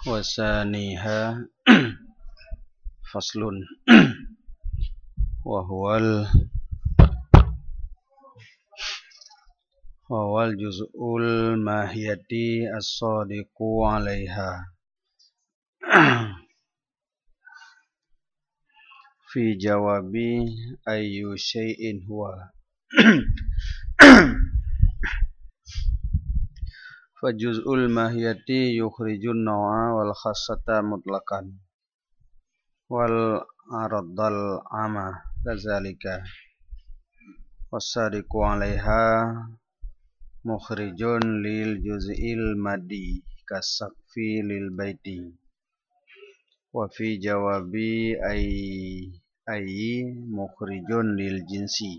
wasaniha faslun wawal juz'ul mahiyati as-sadiqu 'alaiha fi jawabi ayyu syai'in huwa fa juz'ul mahiyati yukhrijun naw'a wal khassata mutlaqan wal araddal ama kadzalika wasadiqu 'alaiha mukhrijun lil juz'il madi kasaqfi lil baiti wa fi jawabi ayyi mukhrijun lil jinsi.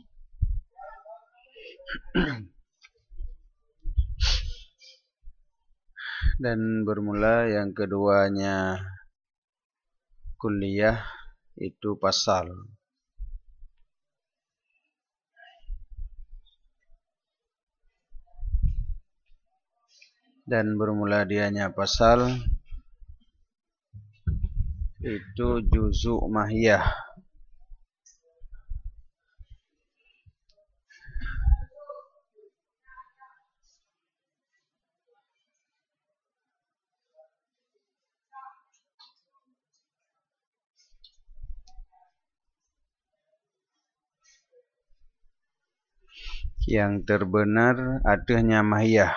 Dan bermula yang keduanya kulliyah itu pasal. Dan bermula dianya pasal itu juzuk mahiyah. Yang terbenar adanya mahiyah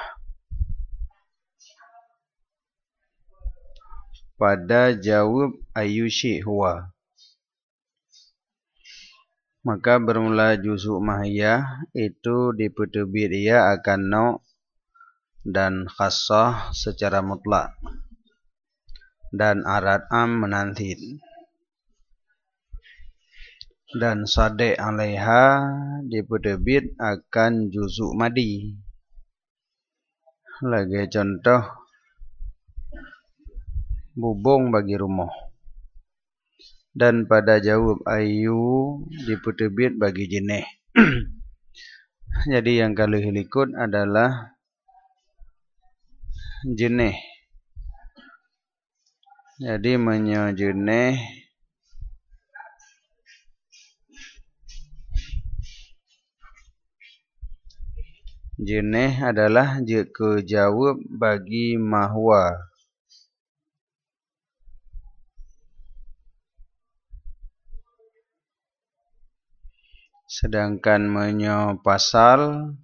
pada jawab ayyu syai' huwa. Maka bermula juzuk mahiyah itu dipertebit ia akan na' dan khassah secara mutlak dan arad am menanthid dan sadek 'alaiha dipertebit akan juzuk madi. Lagi contoh bubung bagi rumah. Dan pada jawab ayu dipertebit bagi jenis. Jadi yang kali hilikut adalah jenis. Jadi menyejenis jenis adalah ke jawab bagi mahwa. Sedangkan pasal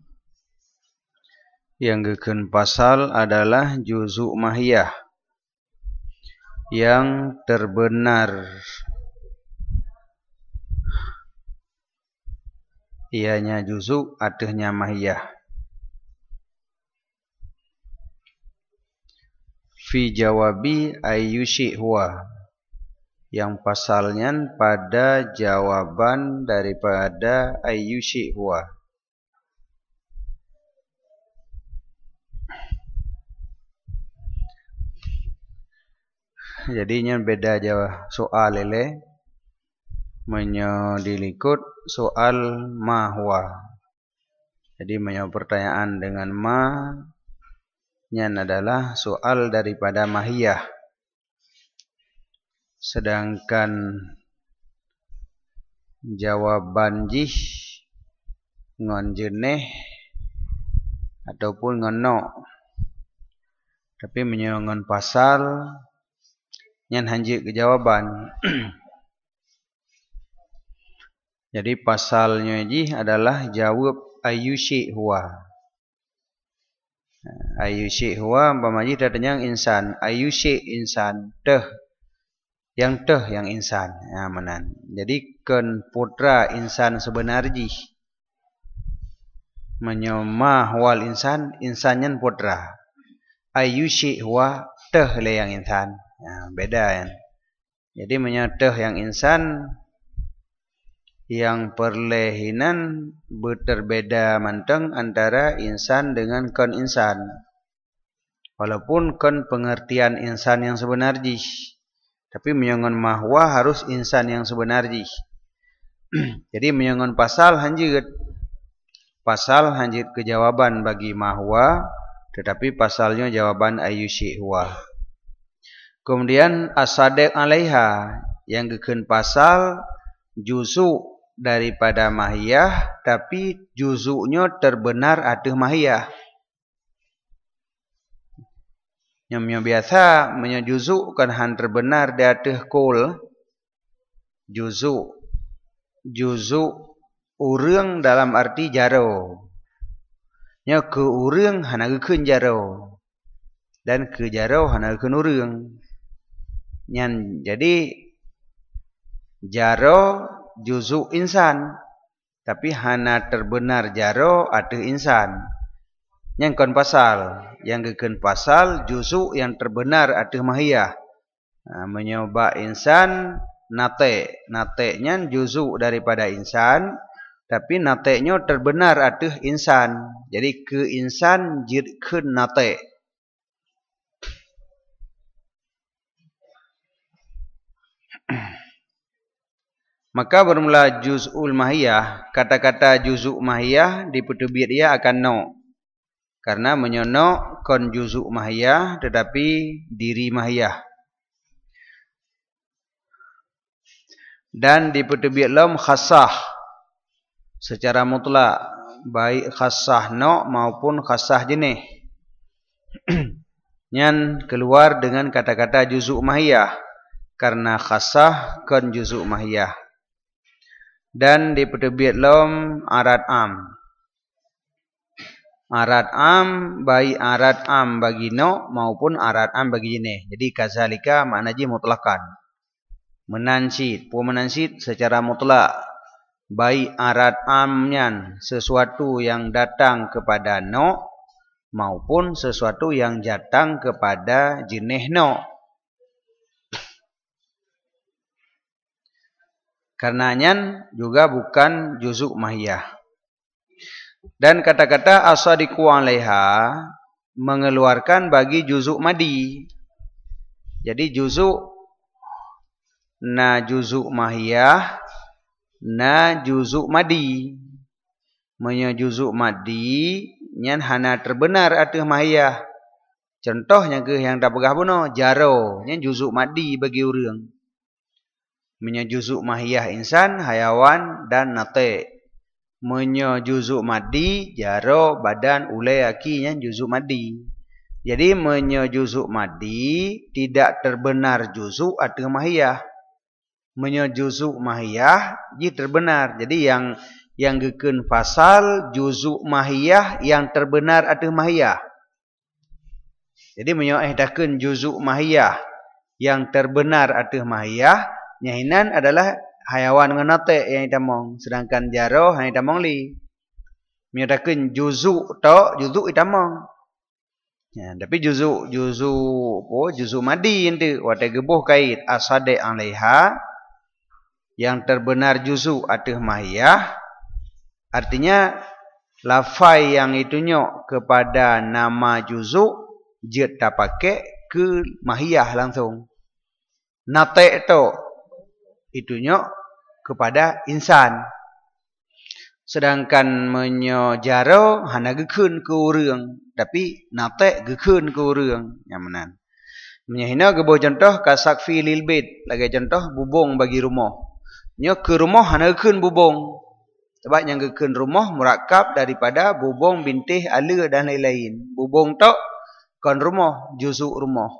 yang geken pasal adalah juzuk mahiyah yang terbenar ianya juzuk adanya mahiyah fi jawabi ayyu syai' huwa, yang pasalnya pada jawaban daripada ayyu syai' huwa. Jadinya beda jawab soal ile dilikut soal ma huwa. Jadi pertanyaan dengan ma nya adalah soal daripada mahiyah. Sedangkan jawaban jih ngon jenis ataupun ngon no. Tapi ngon pasal nyan hanjit ke jawaban. Jadi pasalnya jih adalah jawab ayyu syai' huwa. Ayyu syai' huwa umpama jih datanya insan, ayyu syai' insan, yang insan. Ya menan. Jadi ken putra insan sebenar jih. Menyoma wal insan, insannya putra. Ayyu syai' huwa le yang insan. Ya, beda kan. Jadi menyatah yang insan yang perlehinan berbeda manteng antara insan dengan kon insan. Walaupun kon pengertian insan yang sebenar jih. Tapi menyangon mahwa harus insan yang sebenar jih. Jadi menyangon pasal hanjit. Pasal hanjit ke jawaban bagi mahwa. Tetapi pasalnya jawaban ayyu syai' huwa. Kemudian as-sadiq alaiha yang gekeun pasal juzuk daripada mahiyah tapi juzuknya terbenar atau mahiyah. Yang biasa menyujuzuk kan han terbenar di atas kul juzuk urang dalam arti jaro. Nya ke urang hana gekeun jaro dan ke jaro hana gekeun urang. Nyan jadi jaro juzuk insan tapi hana terbenar jaro atau insan. Yang kon pasal yang gekeun pasal juzuk yang terbenar atau mahiyah. Menyoba insan nate nya juzuk daripada insan tapi nate-nya terbenar atau insan. Jadi ke insan jidkeun nate. Maka bermula juz'ul mahiyah. Kata-kata juz'u mahiyah di petubit dia akan no. Karena menyono kon juz'u mahiyah tetapi diri mahiyah. Dan di petubit lam khasah. Secara mutlak. Baik khasah no maupun khasah jenih. Nyan keluar dengan kata-kata juz'u mahiyah. Karena khasah kon juz'u mahiyah. Dan di petubit lam arat am. Arat am baik arat am bagi no maupun arat am bagi jenih. Jadi kazalika makna ji mutlakan. Menansid, menansid secara mutlak baik arat amnyan sesuatu yang datang kepada no maupun sesuatu yang datang kepada jenih no. Karenanya juga bukan juzuk mahiyah. Dan kata-kata as-sadiqu alaiha mengeluarkan bagi juzuk madi. Jadi juzuk na juzuk mahiyah na juzuk madi. Menyo juzuk madi nyan hana terbenar atau mahiyah. Contohnya ke yang tak pegah puno jaro nyan juzuk madi bagi urang. Menyo juzuk mahiyah insan, hayawan dan nate. Menyo juzuk madi jaro badan ulai aki nyan juzuk madi. Jadi menyo juzuk madi tidak terbenar juzuk atau mahiyah. Menyo juzuk mahiyah ji terbenar. Jadi yang gekeun pasal juzuk mahiyah yang terbenar atau mahiyah. Jadi menyo dakeun juzuk mahiyah yang terbenar atau mahiyah, nyahinan adalah hayawan dengan nate yang itamong. Sedangkan jaro yang itamong li. Menyo dakeun juzuk to juzuk itamong. Ya, tapi juzuk madi ente wate gebuh kait as-sadiq alaiha yang terbenar juzuk atau mahiyah. Artinya lafai yang itunyo kepada nama juzuk jet tak pakai ke mahiyah langsung. Nate to itunyo kepada insan. Sedangkan menyo jaro hana gekeun ke urang tapi nate gekeun ke urang nyamanan. Menyahina gebuh contoh kasakfi lil bait, lagi contoh bubong bagi rumah. Nyo ke rumah hana gekeun bubong. Sebab yang gekeun rumah murakab daripada bubong bintih ala dan lain-lain. Bubong tok kon rumah juzuk rumah.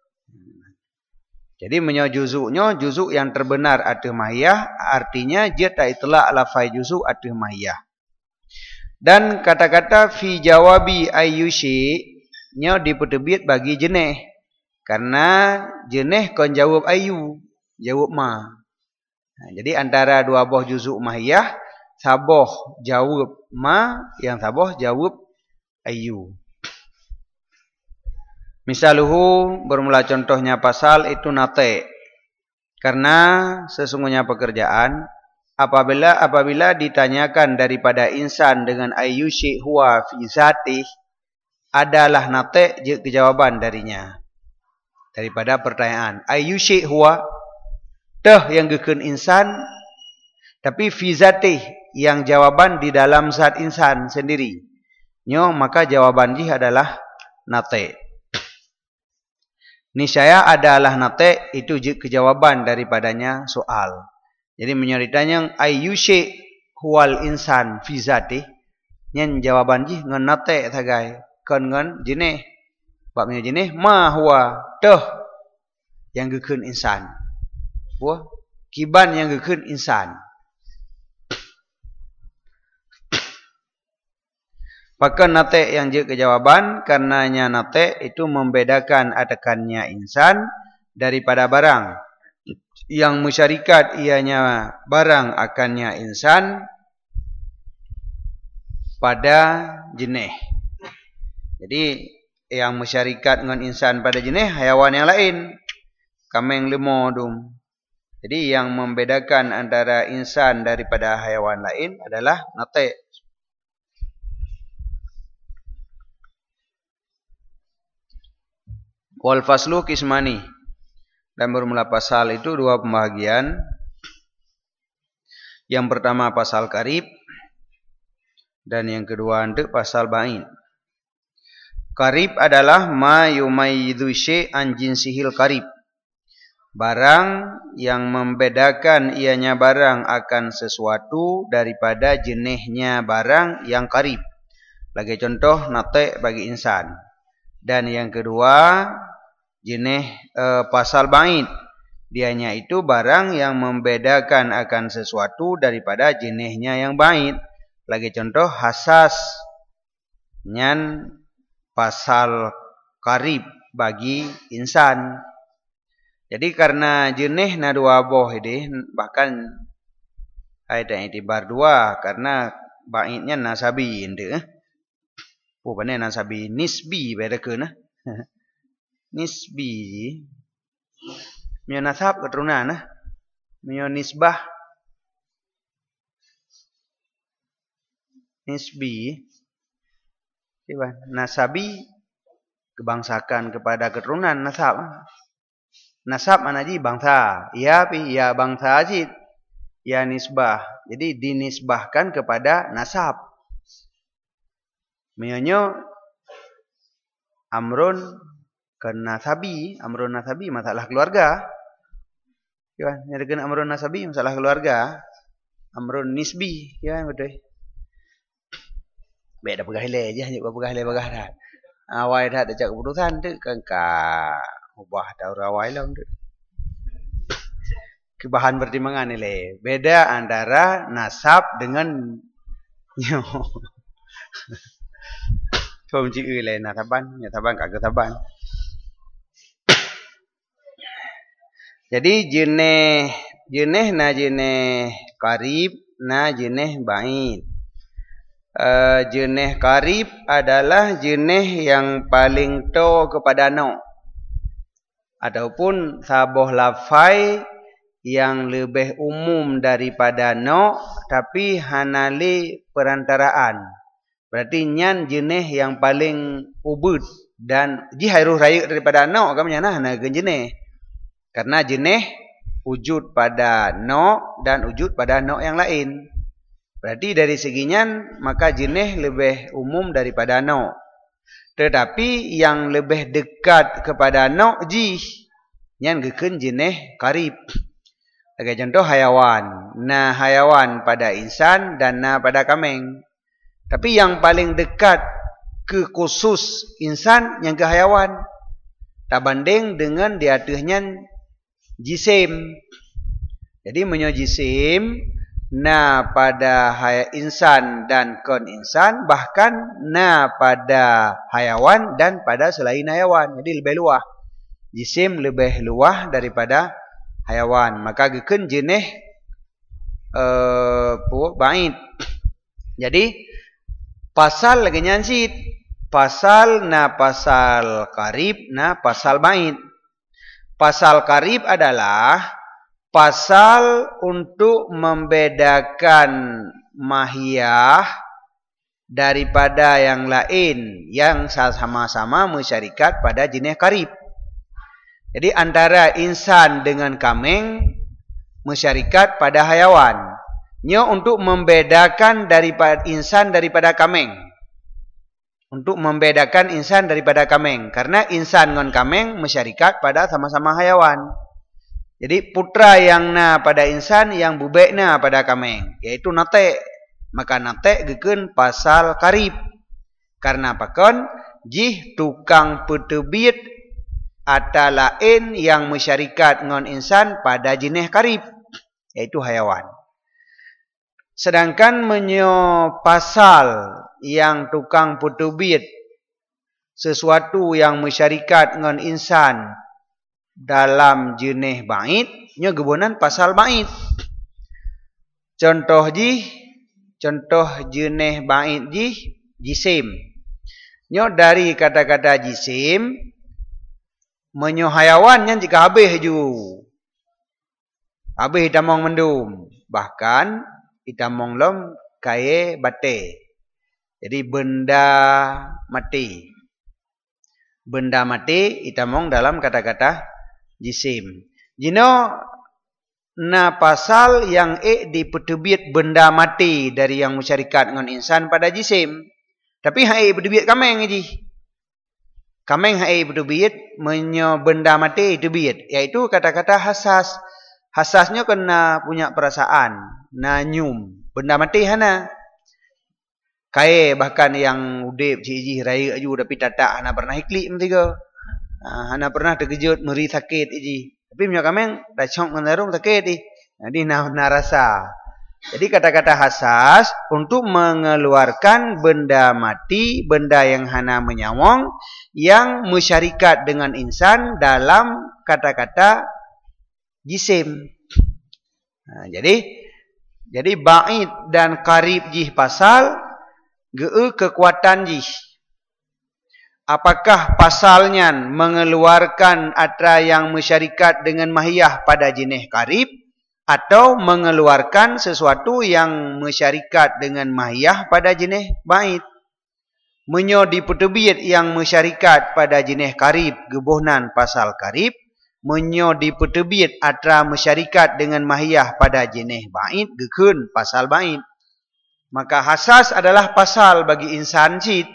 Jadi menyo juzuknya juzuk yang terbenar atau mahiyah, artinya dia tak itlaq lafai juzuk atau mahiyah. Dan kata-kata fi jawabi ayyushi nyo dipetebit bagi jenih. Karena jenih kon jawab ayu, jawab ma. Jadi antara dua buah juzuk mahiyah, saboh jawab ma, yang saboh jawab ayu. Misaluhu bermula contohnya pasal itu nate. Karena sesungguhnya pekerjaan apabila ditanyakan daripada insan dengan ayyushi huwa fi zatih adalah nate je kejawaban darinya. Daripada pertanyaan ayyushi huwa teh yang gekeun insan tapi fi zatih yang jawaban di dalam zat insan sendiri. Nyo maka jawaban jih adalah nate. niscaya adalah nate itu kejawaban daripadanya soal. Jadi menyeritanya ayu syai huwal insan fi zati nyen jawaban ji ngan nate tagai kan ngan jenih babnya jenih ma huwa teh yang gekeun insan buah kiban yang gekeun insan. Maka nate yang je kejawaban karenanya nate itu membedakan adakannya insan daripada barang yang musyarikat ianya barang akannya insan pada jenih. Jadi yang musyarikat dengan insan pada jenih hayawan yang lain. Kameng limo dum. Jadi yang membedakan antara insan daripada hayawan lain adalah nate. Wal faslu kismani. Dan bermula pasal itu dua pembagian. Yang pertama pasal karib. Dan yang kedua itu pasal ba'in. Karib adalah ma yumayyidu syai'an jinsihil karib. Barang yang membedakan ianya barang akan sesuatu daripada jenisnya barang yang karib. Lagi contoh nate bagi insan. Dan yang kedua jenis pasal ba'id. Dianya itu barang yang membedakan akan sesuatu daripada jenisnya yang ba'id. Lagi contoh hasas. Nyan pasal karib bagi insan. Jadi karena jenis na dua boh ini bahkan ada itibar dua karena ba'idnya nasabi inde. Bukannya nasabi nisbi beda ke nah. Nisbi mio nasab keturunan nah. Mio nisbah nisbi siapa? Nasabi kebangsakan kepada keturunan nasab. Nasab mana ji bangsa. Ya pi ya bangsa ji. Ya nisbah. Jadi dinisbahkan kepada nasab. Mionyo amrun ke nasabi. Amrun nasabi masalah keluarga. Ya, nyarikan amrun nasabi masalah keluarga. Amrun nisbi. Ya, betul. Beda pegahile aja. Hanya pegahile pegahile. Awal dah ada cak keputusan tu. Kan ubah tahu rawai lah untuk kebahan pertimbangan nilai. Beda antara nasab dengan nyo. Không chỉ là nasaban, nasaban kagak taban. Jadi jenis na jenis karib na jenis ba'id. Jenis karib adalah jenis yang paling to kepada no. Ataupun saboh lafai yang lebih umum daripada no tapi hanali perantaraan. Berarti nyan jenis yang paling ubud dan jihairul rayu daripada no kamnya nah jenis. Karena jenis wujud pada no dan wujud pada no yang lain. Berarti dari segi nyan maka jenis lebih umum daripada no. Tetapi yang lebih dekat kepada no nyan gekeun jenis karib. Sebagai contoh hayawan. Nah hayawan pada insan dan na pada kameng. Tapi yang paling dekat ke khusus insan yang ke hayawan. Tak banding dengan diatuhnya jisim. Jadi menyo jisim na pada insan dan kon insan bahkan na pada hayawan dan pada selain hayawan. Jadi lebih luas. Jisim lebih luas daripada hayawan. Maka gekeun jenis ba'id. Jadi pasal lagi nyansit. Pasal na pasal karib na pasal ba'id. Pasal karib adalah pasal untuk membedakan mahiyah daripada yang lain yang sama-sama musyarikat pada jenis karib. Jadi antara insan dengan kameng musyarikat pada hayawan. Nyo untuk membedakan daripada insan daripada kameng. untuk membedakan insan daripada kameng. Karena insan dengan kameng masyarakat pada sama-sama hayawan. Jadi putra yang na pada insan, yang bubek na pada kameng, yaitu nate. Maka nate geken pasal karib. Karena pakon jih tukang petebit atau lain yang masyarakat dengan insan pada jenis karib, yaitu hayawan. Sedangkan menyo pasal yang tukang petebit sesuatu yang masyarakat dengan insan dalam jenis bait, nyo gebunan pasal bait. Contoh jenis bait jisim. Nyo dari kata-kata jisim, menyo hayawan yang jika habis ju. Habis itamong mendum. Bahkan itamong lom kaya bate. Jadi benda mati. Benda mati itamong dalam kata-kata jisim. Jino na pasal yang dipetebit benda mati dari yang masyarakat dengan insan pada jisim. Tapi hai petebit kameng ji. Kameng hai petebit menyo benda mati petebit, yaitu kata-kata hasas. Hasasnya kena punya perasaan, na nyum. Benda mati hana. Kaya bahkan yang udip ciji raya aju tapi tatak hana pernah hiklik mentiga. Hana pernah terkejut meri sakit iji. Tapi punya kameng racong menarung sakit di. Jadi na rasa. Jadi kata-kata hasas untuk mengeluarkan benda mati, benda yang hana menyawang, yang masyarakat dengan insan dalam kata-kata jisim. Jadi bait dan karib jih pasal kekuatan jih. Apakah pasalnya mengeluarkan atra yang masyarakat dengan mahiyah pada jenis karib, atau mengeluarkan sesuatu yang masyarakat dengan mahiyah pada jenis bait. Menyo dipetebit yang masyarakat pada jenis karib gebuhnan pasal karib, menyo dipetebit atra masyarakat dengan mahiyah pada jenis bait gekun pasal bait. Maka hasas adalah pasal bagi insan cid.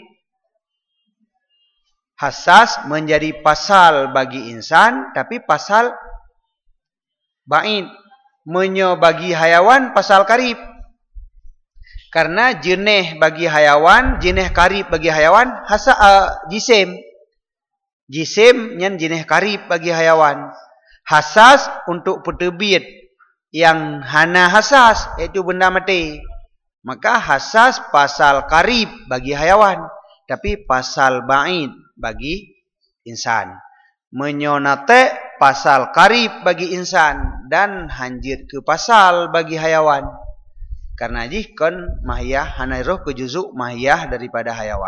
Hasas menjadi pasal bagi insan, tapi pasal bait. Menyo bagi hayawan pasal karib. Karena jenis bagi hayawan, jenis karib bagi hayawan jisim. Jisim yang jenis karib bagi hayawan. Hasas untuk petebit yang hana hasas, iaitu benda mati. Maka hasas pasal karib bagi hayawan, tapi pasal bait bagi insan. Menyonate pasal karib bagi insan dan hanjir ke pasal bagi hayawan. Karena jih kon mahiyah hana roh ke juzuk mahiyah daripada hayawan.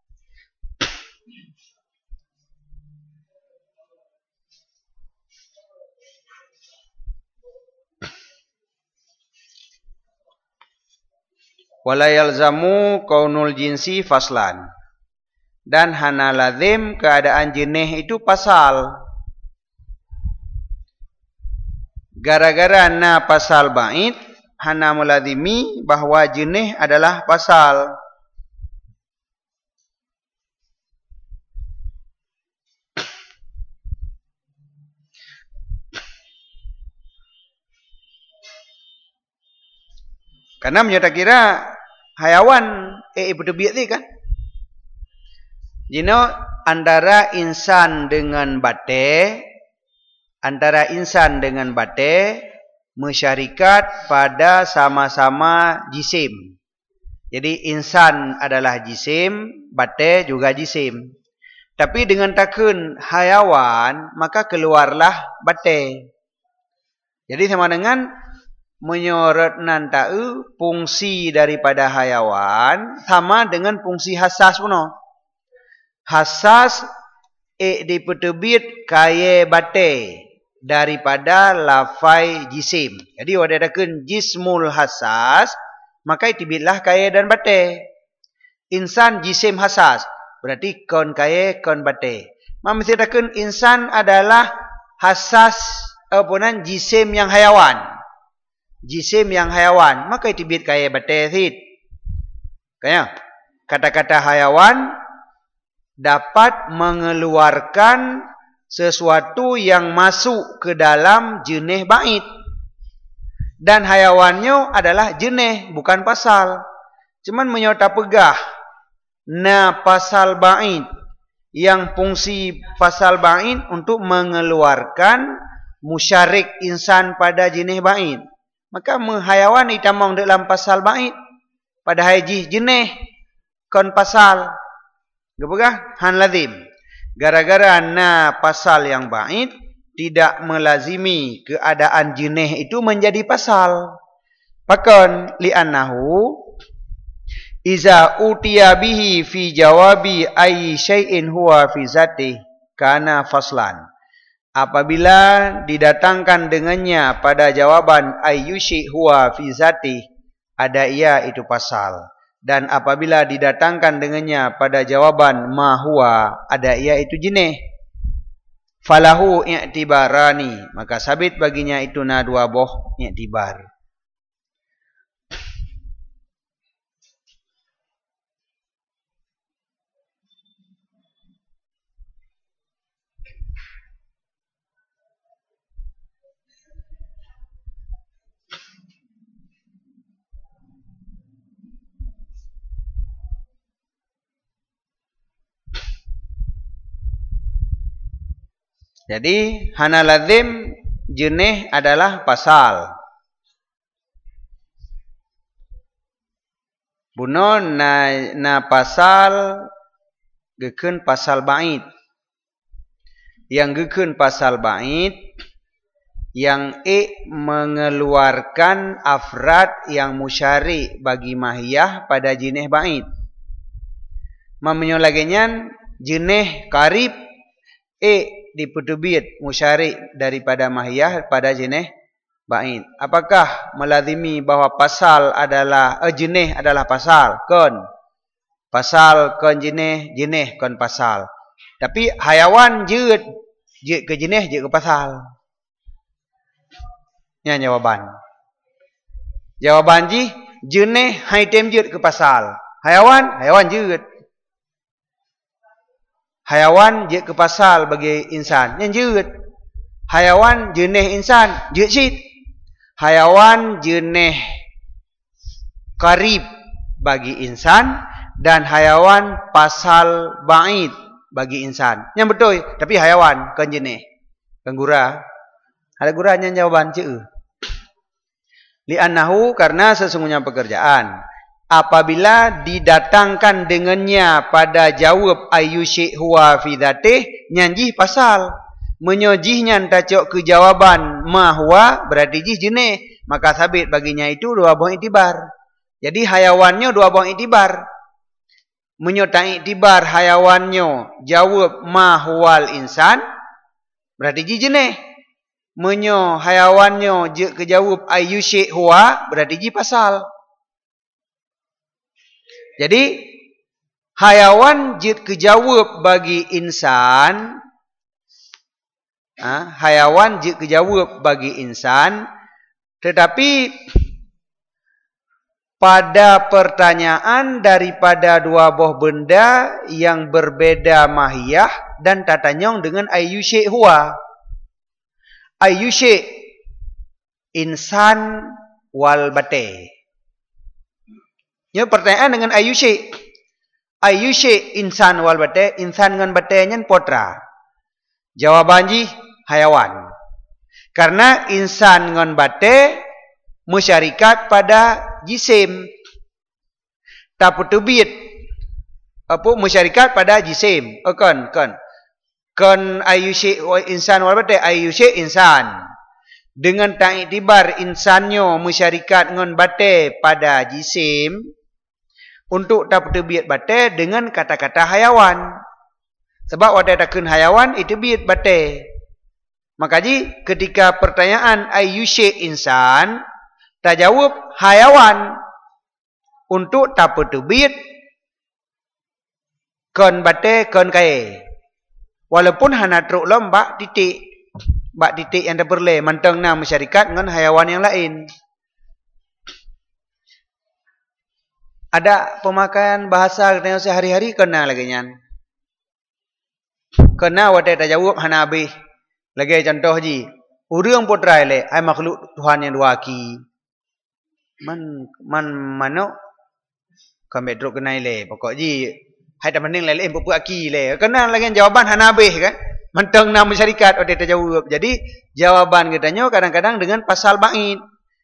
Wala yalzamu kaunul jinsi faslan. Dan hana lazim keadaan jenis itu pasal. Gara-gara na pasal bait, hana melazimi bahawa jenis adalah pasal. Karena menyata kira hayawan petebit ni kan. Jino antara insan dengan bate, masyarakat pada sama-sama jisim. Jadi insan adalah jisim, bate juga jisim. Tapi dengan takun hayawan, maka keluarlah bate. Jadi sama dengan menyorot nantau fungsi daripada hayawan sama dengan fungsi hasas puno. Hasas dipetebit kaya bate daripada lafai jisim. Jadi wadah dakun jismul hasas, maka itibitlah kaya dan bate. Insan jisim hasas, berarti kon kaya kon bate. Mesti dakun insan adalah hasas apunan jisim yang hayawan. Jisim yang hayawan, maka itibit kaya bate sid. Kaya kata-kata hayawan dapat mengeluarkan sesuatu yang masuk ke dalam jenis bait. Dan hayawannya adalah jenis, bukan pasal. Cuman menyota pegah na pasal bait, yang fungsi pasal bait untuk mengeluarkan musyarik insan pada jenis bait. Maka hayawan ditamang dalam pasal bait pada haji jenis kon pasal. Gapakah? Han lazim. Gara-gara na pasal yang bait tidak melazimi keadaan jenis itu menjadi pasal. Bahkan li'annahu iza utiya bihi fi jawabi ayyi syai'in huwa fi zati kana faslan. Apabila didatangkan dengannya pada jawaban ayyu syai' huwa fi zati, ada ia itu pasal. Dan apabila didatangkan dengannya pada jawaban ma huwa, ada ia itu jenis. Falahu i'tibarani, maka sabit baginya itu na dua boh i'tibar. Jadi hana lazim jenis adalah pasal. Buno na pasal gekeun pasal bait. Yang gekeun pasal bait yang mengeluarkan afrad yang musyari bagi mahiyah pada jenis bait. Mamnyo lagenyan jenis karib diputubit musyari daripada mahiyah pada jenis bait. Apakah melazimi bahwa pasal adalah jenis adalah pasal? Kon pasal kon jenis kon pasal. Tapi hayawan jeut ke jenis jeut ke pasal. Nya jawaban. Jawaban ji jenis haitem jeut ke pasal. Hayawan jeut. Hayawan jeut ke pasal bagi insan. Yang jeut. Hayawan jenis insan jeut syit. Hayawan jenis karib bagi insan dan hayawan pasal bait bagi insan. Yang betul, tapi hayawan kan jenis. Kan gura. Ada guranya jawaban ceu. Li'annahu karena sesungguhnya pekerjaan. Apabila didatangkan dengannya pada jawab ayyusyik huwa fi dzatih, nyanjih pasal. Menyojihnya tacok ke jawaban ma huwa berarti jih jenis. Maka sabit baginya itu dua buah iktibar. Jadi hayawannya dua buah iktibar. Menyertai iktibar hayawannya jawab ma huwal insan berarti jih jenis. Menyo hayawannya kejawab ayyusyik huwa berarti jih pasal. Jadi hayawan jid kejawab bagi insan, hayawan jid kejawab bagi insan, tetapi pada pertanyaan daripada dua buah benda yang berbeda mahiyah dan tatanyong dengan ayyusyik huwa. Ayyusyik insan wal bate. Ya pertanyaan dengan ayyusyik. Ayyusyik insan wal bate, insan dengan bate nyen potra. Jawaban ji hayawan. Karena insan dengan bate musyarikat pada jisim. Taputubit apa musyarikat pada jisim. Kon ayyusyik insan wal bate, ayyusyik insan. Dengan ta'iktibar insannya musyarikat dengan bate pada jisim. Untuk taputubit bate dengan kata-kata hayawan. Sebab wadah takun hayawan itu bit bate. Maka ji ketika pertanyaan ayyusyik insan tak jawab hayawan untuk taputubit kon bate kon kae. Walaupun hana truk lombak titik. Bak titik yang terperle manteng na masyarakat dengan hayawan yang lain. Ada pemakaian bahasa kita sehari-hari kena lagi nyan. Kena wate tajawab hanabi. Lagi contoh ji. Urang potrai le ai makhluk Tuhan yang dua ki. Man mano kan bedruk kenai le. Pokok ji hai tak mending le pupuk aki le. Kena lagi jawaban hanabi kan. Mentang nama syarikat wate tajawab. Jadi jawaban katanya kadang-kadang dengan pasal bait.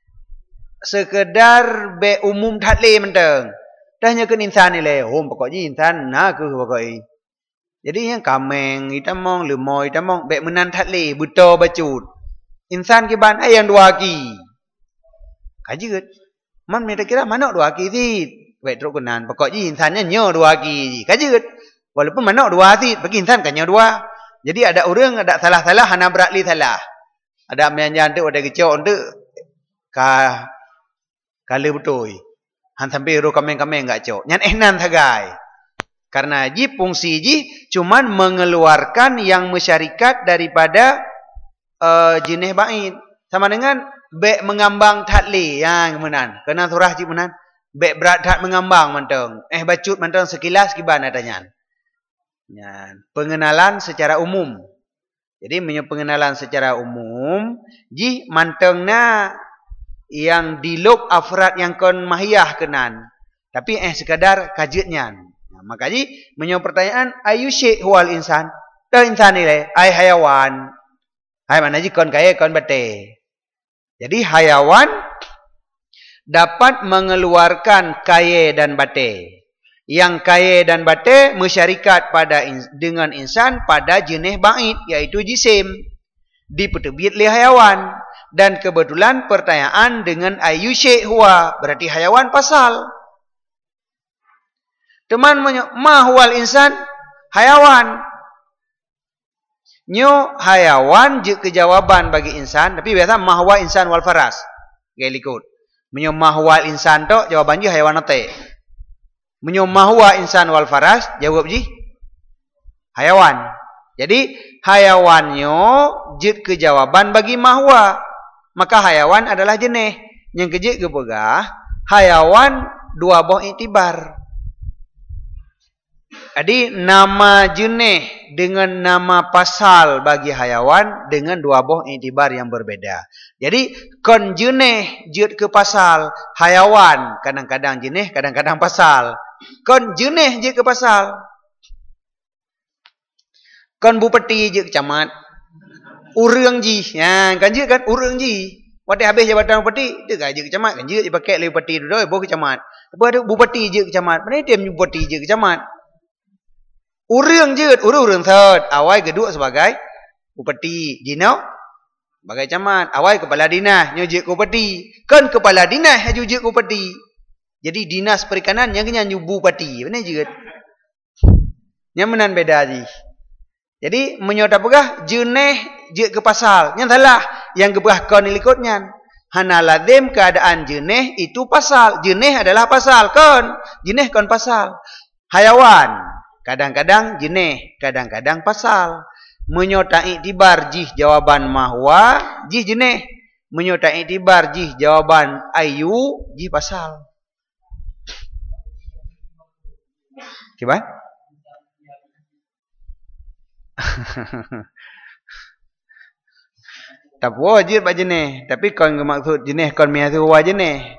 Sekedar be umum tatle mentang. Tanya ke insan ni le. Pokok ji insan na ke pokok i. Jadi yang kameng itamong lemoy itamong be menan tatle buto bacut. Insan ke ban ai yang dua ki. Kajeut. Man meta kira mana dua ki sit. Be truk kenan pokok ji insannya nyo dua ki. Kajeut. Walaupun mana dua sit bagi insan kan nyo dua. Jadi ada orang ada salah-salah hana beratli salah. Ada menyan tu ada kecok tu kala betul. Han sampai ro kameng-kameng enggak cok. Nyan ehnan sagai. Karena ji fungsi ji cuman mengeluarkan yang masyarikat daripada jenis bait. Sama dengan be mengambang tatli yang menan. Kena surah ji menan. Be berat tat mengambang manteng. Bacut manteng sekilas kiban adanya. Pengenalan secara umum. Jadi pengenalan secara umum ji mantengna yang diluk afrad yang kon mahiyah kenan. Tapi sekadar kajiannya. Maka ji pertanyaan ayu syai' huwal insan. Dah insan ni le ai hayawan. Hai mana ji kon kaya kon bate. Jadi hayawan dapat mengeluarkan kaya dan bate. Yang kaya dan bate masyarikat dengan insan pada jenis bait yaitu jisim dipertebit oleh hayawan dan kebetulan pertanyaan dengan ayu syai' huwa berarti hayawan pasal. Teman ma huwal insan hayawan. Nyo hayawan je kejawaban bagi insan tapi biasa ma huwa insan wal faras. Gaya likut. Menyo ma huwal insan tok jawaban je hayawan ote. Menyo ma huwa insan wal faras jawab ji hayawan. Jadi hayawannya je kejawaban bagi ma huwa. Maka hayawan adalah jenis. Yang kejik kepegah hayawan dua buah iktibar. Jadi nama jenis dengan nama pasal bagi hayawan dengan dua buah iktibar yang berbeda. Jadi kon jenis jut ke pasal hayawan kadang-kadang jenis kadang-kadang pasal. Kon jenis je ke pasal. Kon bupati je ke camat. Urang ji. Kan je kan urang ji. Waktu habis jabatan bupati dia gaji ke camat kan je pakai le bupati tu dah ke camat. Apa ada bupati je ke camat. Mana dia bupati je ke camat. Urang je, urang third. Awai kedua sebagai bupati. Jino sebagai camat. Awai kepala dinas, nyo je bupati. Kan kepala dinas haju je bupati. Jadi dinas perikanan yang kena bupati. Benar je. Yang menan beda je. Jadi menyota pegah jenis je ke pasal. Yang salah yang kepegah kon ikutnya. Hana lazim keadaan jenis itu pasal. Jenis adalah pasal kon. Jenis kon pasal. Hayawan kadang-kadang jenis, kadang-kadang pasal. Menyota iktibar jih jawaban mahwa, jih jenis. Menyota iktibar jih jawaban ayu, jih pasal. Kiban? Tak wajib pak jenis, tapi kon maksud jenis kon miasu wa jenis.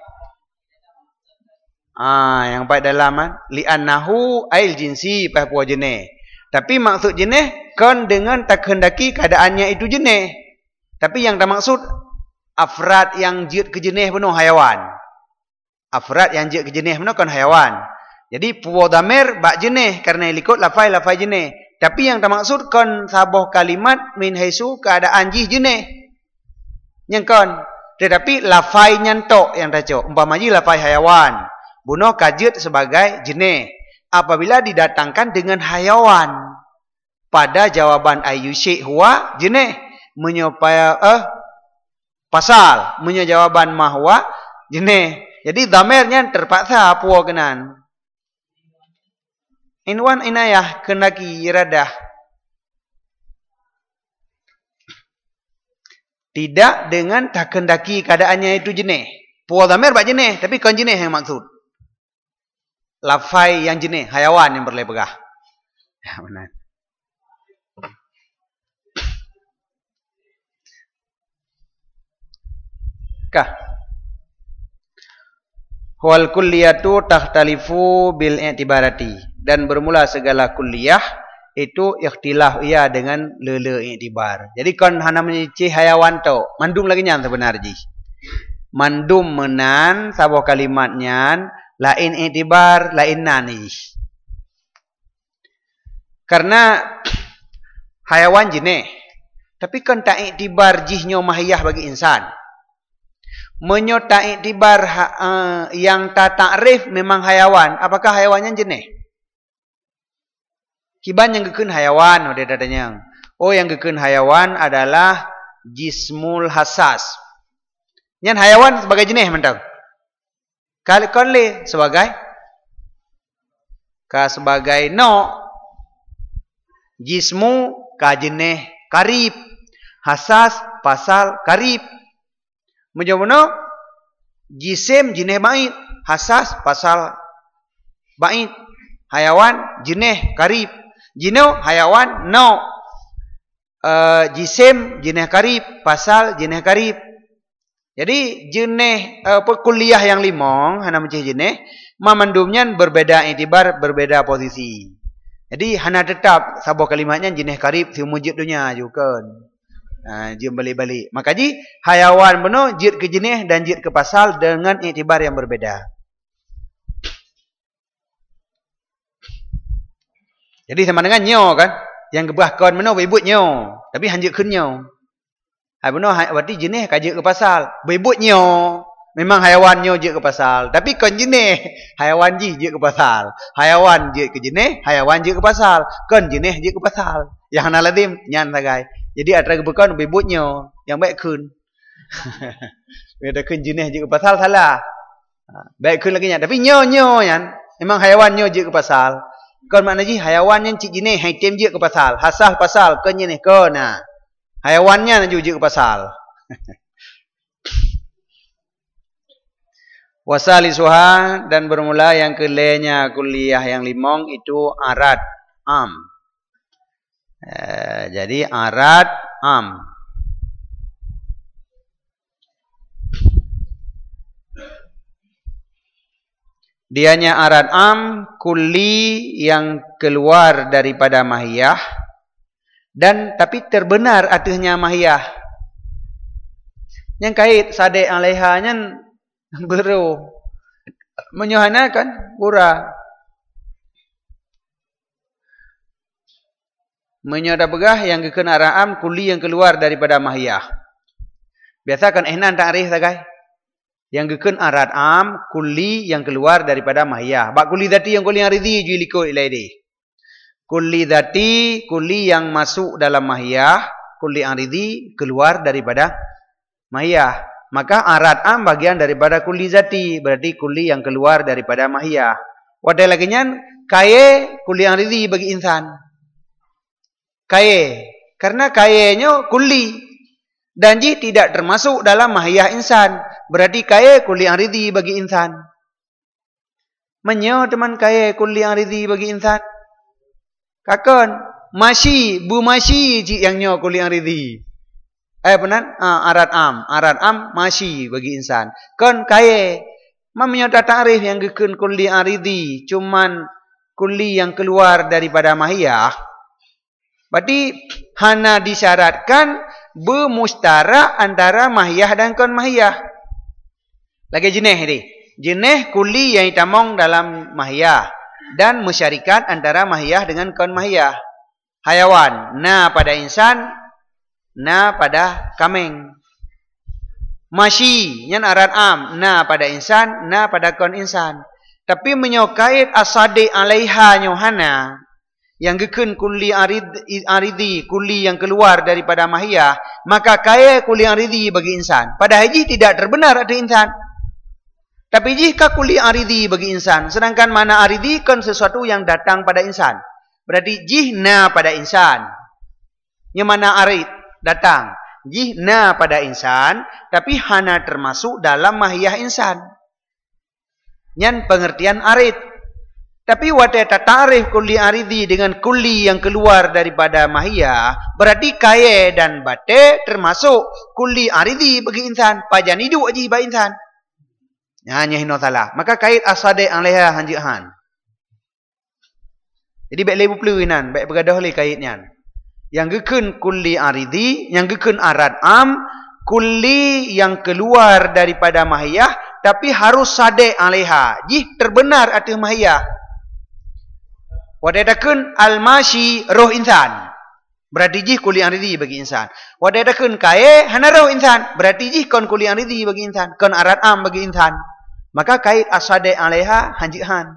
Yang pada dalam li'annahu ail jinsi pahpuah jenis. Tapi maksud jenis kon dengan tak hendaki keadaannya itu jenis. Tapi yang tak maksud afrad yang jid ke jenis penuh hayawan. Afrad yang jid ke jenis penuh kon hayawan. Jadi puwa damir bak jenis karena ikut lafai jenis. Tapi yang tak maksud kon sabuh kalimat min haisu keadaan jih jenis. Yang kon tetapi lafai nyantok yang tacok. Umpama ji lafai hayawan. Bunuh kajut sebagai jenis. Apabila didatangkan dengan hayawan. Pada jawaban ayu syai' huwa jenis. Menyopaya pasal. Menjawaban mahwa jenis. Jadi dhamirnya terpaksa puwa kenan. Inwan inayah kenaki iradah. Tidak dengan tak kendaki keadaannya itu jenis. Puwa dhamir bak jenis. Tapi kon jenis yang maksud. Lafai yang jenis, hayawan yang berlepegah. Ya benar. Wal kulliyatu takhtalifu bil i'tibarati. Dan bermula segala kulliyah itu ikhtilaf ia dengan lele i'tibar. Jadi kon hana menci hayawan tu, mandum lagi nyan sebenarnya. Mandum menan sabuh kalimatnya lain i'tibar lain nani. Karena hayawan jenis, tapi kan tak iktibar jihnya mahiyah bagi insan. Menyo tak iktibar yang tak takrif memang hayawan. Apakah hayawannya jenis? Kiban yang gekun hayawan, oh dia datanya. Oh yang gekun hayawan adalah jismul hasas. Yang hayawan sebagai jenis mentang. Kali konle sebagai no. Jismu kajeneh karib, hasas pasal karib. Menjawabno jisim jeneh bait, hasas pasal bait. Hayawan jeneh karib, jino hayawan no. Jisim jeneh karib, pasal jeneh karib. Jadi jeneh kuliah yang limong hana mencih jeneh, mamandumnya berbeda itibar, berbeda posisi. Jadi hana tetap sabuh kalimatnya jenis karib si mujud dunia juga. Jom balik-balik. Maka ji hayawan benar jid ke jenis dan jid ke pasal dengan iktibar yang berbeda. Jadi sama dengan nyo kan, yang gebah kon benar beibut nyo, tapi hanjit kun nyo. Benar berarti jenis kajik ke pasal, beibut nyo. Memang hayawan nyo je ke pasal. Tapi kon jenis hayawan je ke pasal. Hayawan je ke jenis, hayawan je ke pasal. Kon jenis je ke pasal. Yang hana lazim nyan sagai. Jadi antara gebekon bebut nyo, yang baik kun. Bila kun jenis je ke pasal salah. Baik kun lagi nyan. Tapi nyo nyan, memang hayawan nyo je ke pasal. Kon makna je hayawan yang cik jenis haitem je ke pasal. Hasal pasal kon jenis kon. Hayawannya je ke pasal. Wasalisuha dan bermula yang kelenya kuliah yang limong itu arad am. Jadi arad am. Dianya arad am kuli yang keluar daripada mahiyah dan tapi terbenar artinya mahiyah. Yang kait sadek alaihanya beru menyohanakan pura menyoda begah yang kekena ra'am kuli yang keluar daripada mahiyah. Biasa kan ihnan ta'rif sagai yang keken arad am kuli yang keluar daripada mahiyah. Bak kuli dzati yang kuli yang ridhi juliko ilaidi. Kuli dzati kuli yang masuk dalam mahiyah, kuli yang ridhi keluar daripada mahiyah. Maka arad am bagian daripada kuli zati. Berarti kuli yang keluar daripada mahiyah. Wadah lagi nyan, kaye kuli yang ridhi bagi insan. Kaye. Karena kayenya kuli. Dan ji tidak termasuk dalam mahiyah insan. Berarti kaye kuli yang ridhi bagi insan. Menyo teman kaye kuli yang ridhi bagi insan. Kakon. Masyi. Bu masyi ji yang nyo kuli yang ridhi. Benar? Arad am masyi bagi insan. Kon kaye. Mamnya ta'rif yang gekun kulli aridi. Cuman kulli yang keluar daripada mahiyah. Berarti hana disyaratkan bermustara antara mahiyah dan kon mahiyah. Lagi jenis ni. Jenis kulli yang ditamong dalam mahiyah. Dan mensyarikat antara mahiyah dengan kon mahiyah. Hayawan. Na pada insan. Na pada kameng. Masyi yang arad am. Na pada insan. Na pada kon insan. Tapi menyokait asadi alaiha nyohana. Yang gekun kuli aridi. Kuli yang keluar daripada mahiyah. Maka kaya kuli aridi bagi insan. Pada haji tidak terbenar ada insan. Tapi jika kuli aridi bagi insan. Sedangkan mana aridi kan sesuatu yang datang pada insan. Berarti jihna pada insan. Yang mana arid datang. Jihna pada insan. Tapi hana termasuk dalam mahiyah insan. Yang pengertian arid. Tapi wadata ta'rif kulli aridi dengan kulli yang keluar daripada mahiyah. Berarti kaya dan bate termasuk kulli aridi bagi insan. Pajan hidup aja bagi insan. Hanya hino salah. Maka kait asade alaiha hanjihan. Jadi baik lebu peluinan, baik bergadah oleh kaitnya. Yang gekun kulli aridi, yang gekun arad am, kulli yang keluar daripada mahiyah, tapi harus sade alaiha. Jih terbenar atas mahiyah. Wadadakun al-mashi roh insan. Berarti jih kuli aridi bagi insan. Wadadakun kaya hana roh insan. Berarti jih kon kuli aridi bagi insan. Kon arat am bagi insan. Maka kait asade alaiha hanjihan.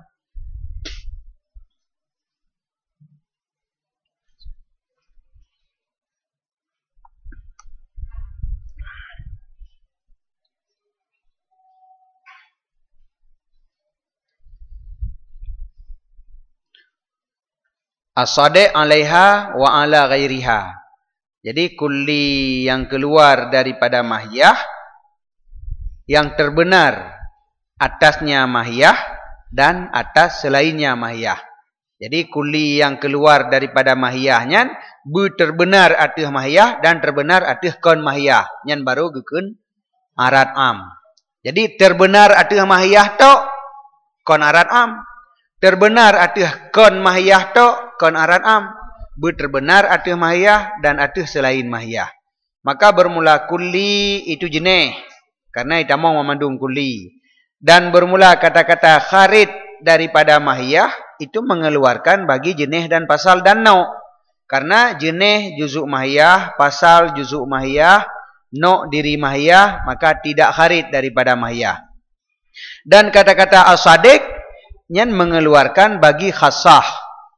As-sade' alaiha wa ala ghairiha. Jadi kulli yang keluar daripada mahiyah, yang terbenar atasnya mahiyah dan atas selainnya mahiyah. Jadi kulli yang keluar daripada mahiyahnya terbenar atas mahiyah dan terbenar atas kon mahiyah. Yang baru gekun arat am. Jadi terbenar atas mahiyah tu kon arat am. Terbenar atas kon mahiyah tu kon arat am. Terbenar atas mahiyah dan atas selain mahiyah. Maka bermula kulli itu jenis. Karena itamong memandung kulli. Dan bermula kata-kata kharid daripada mahiyah. Itu mengeluarkan bagi jenis dan pasal dan nau'. Karena jenis juzuk mahiyah, pasal juzuk mahiyah, nau' diri mahiyah. Maka tidak kharid daripada mahiyah. Dan kata-kata as-sadiq yang mengeluarkan bagi khasah.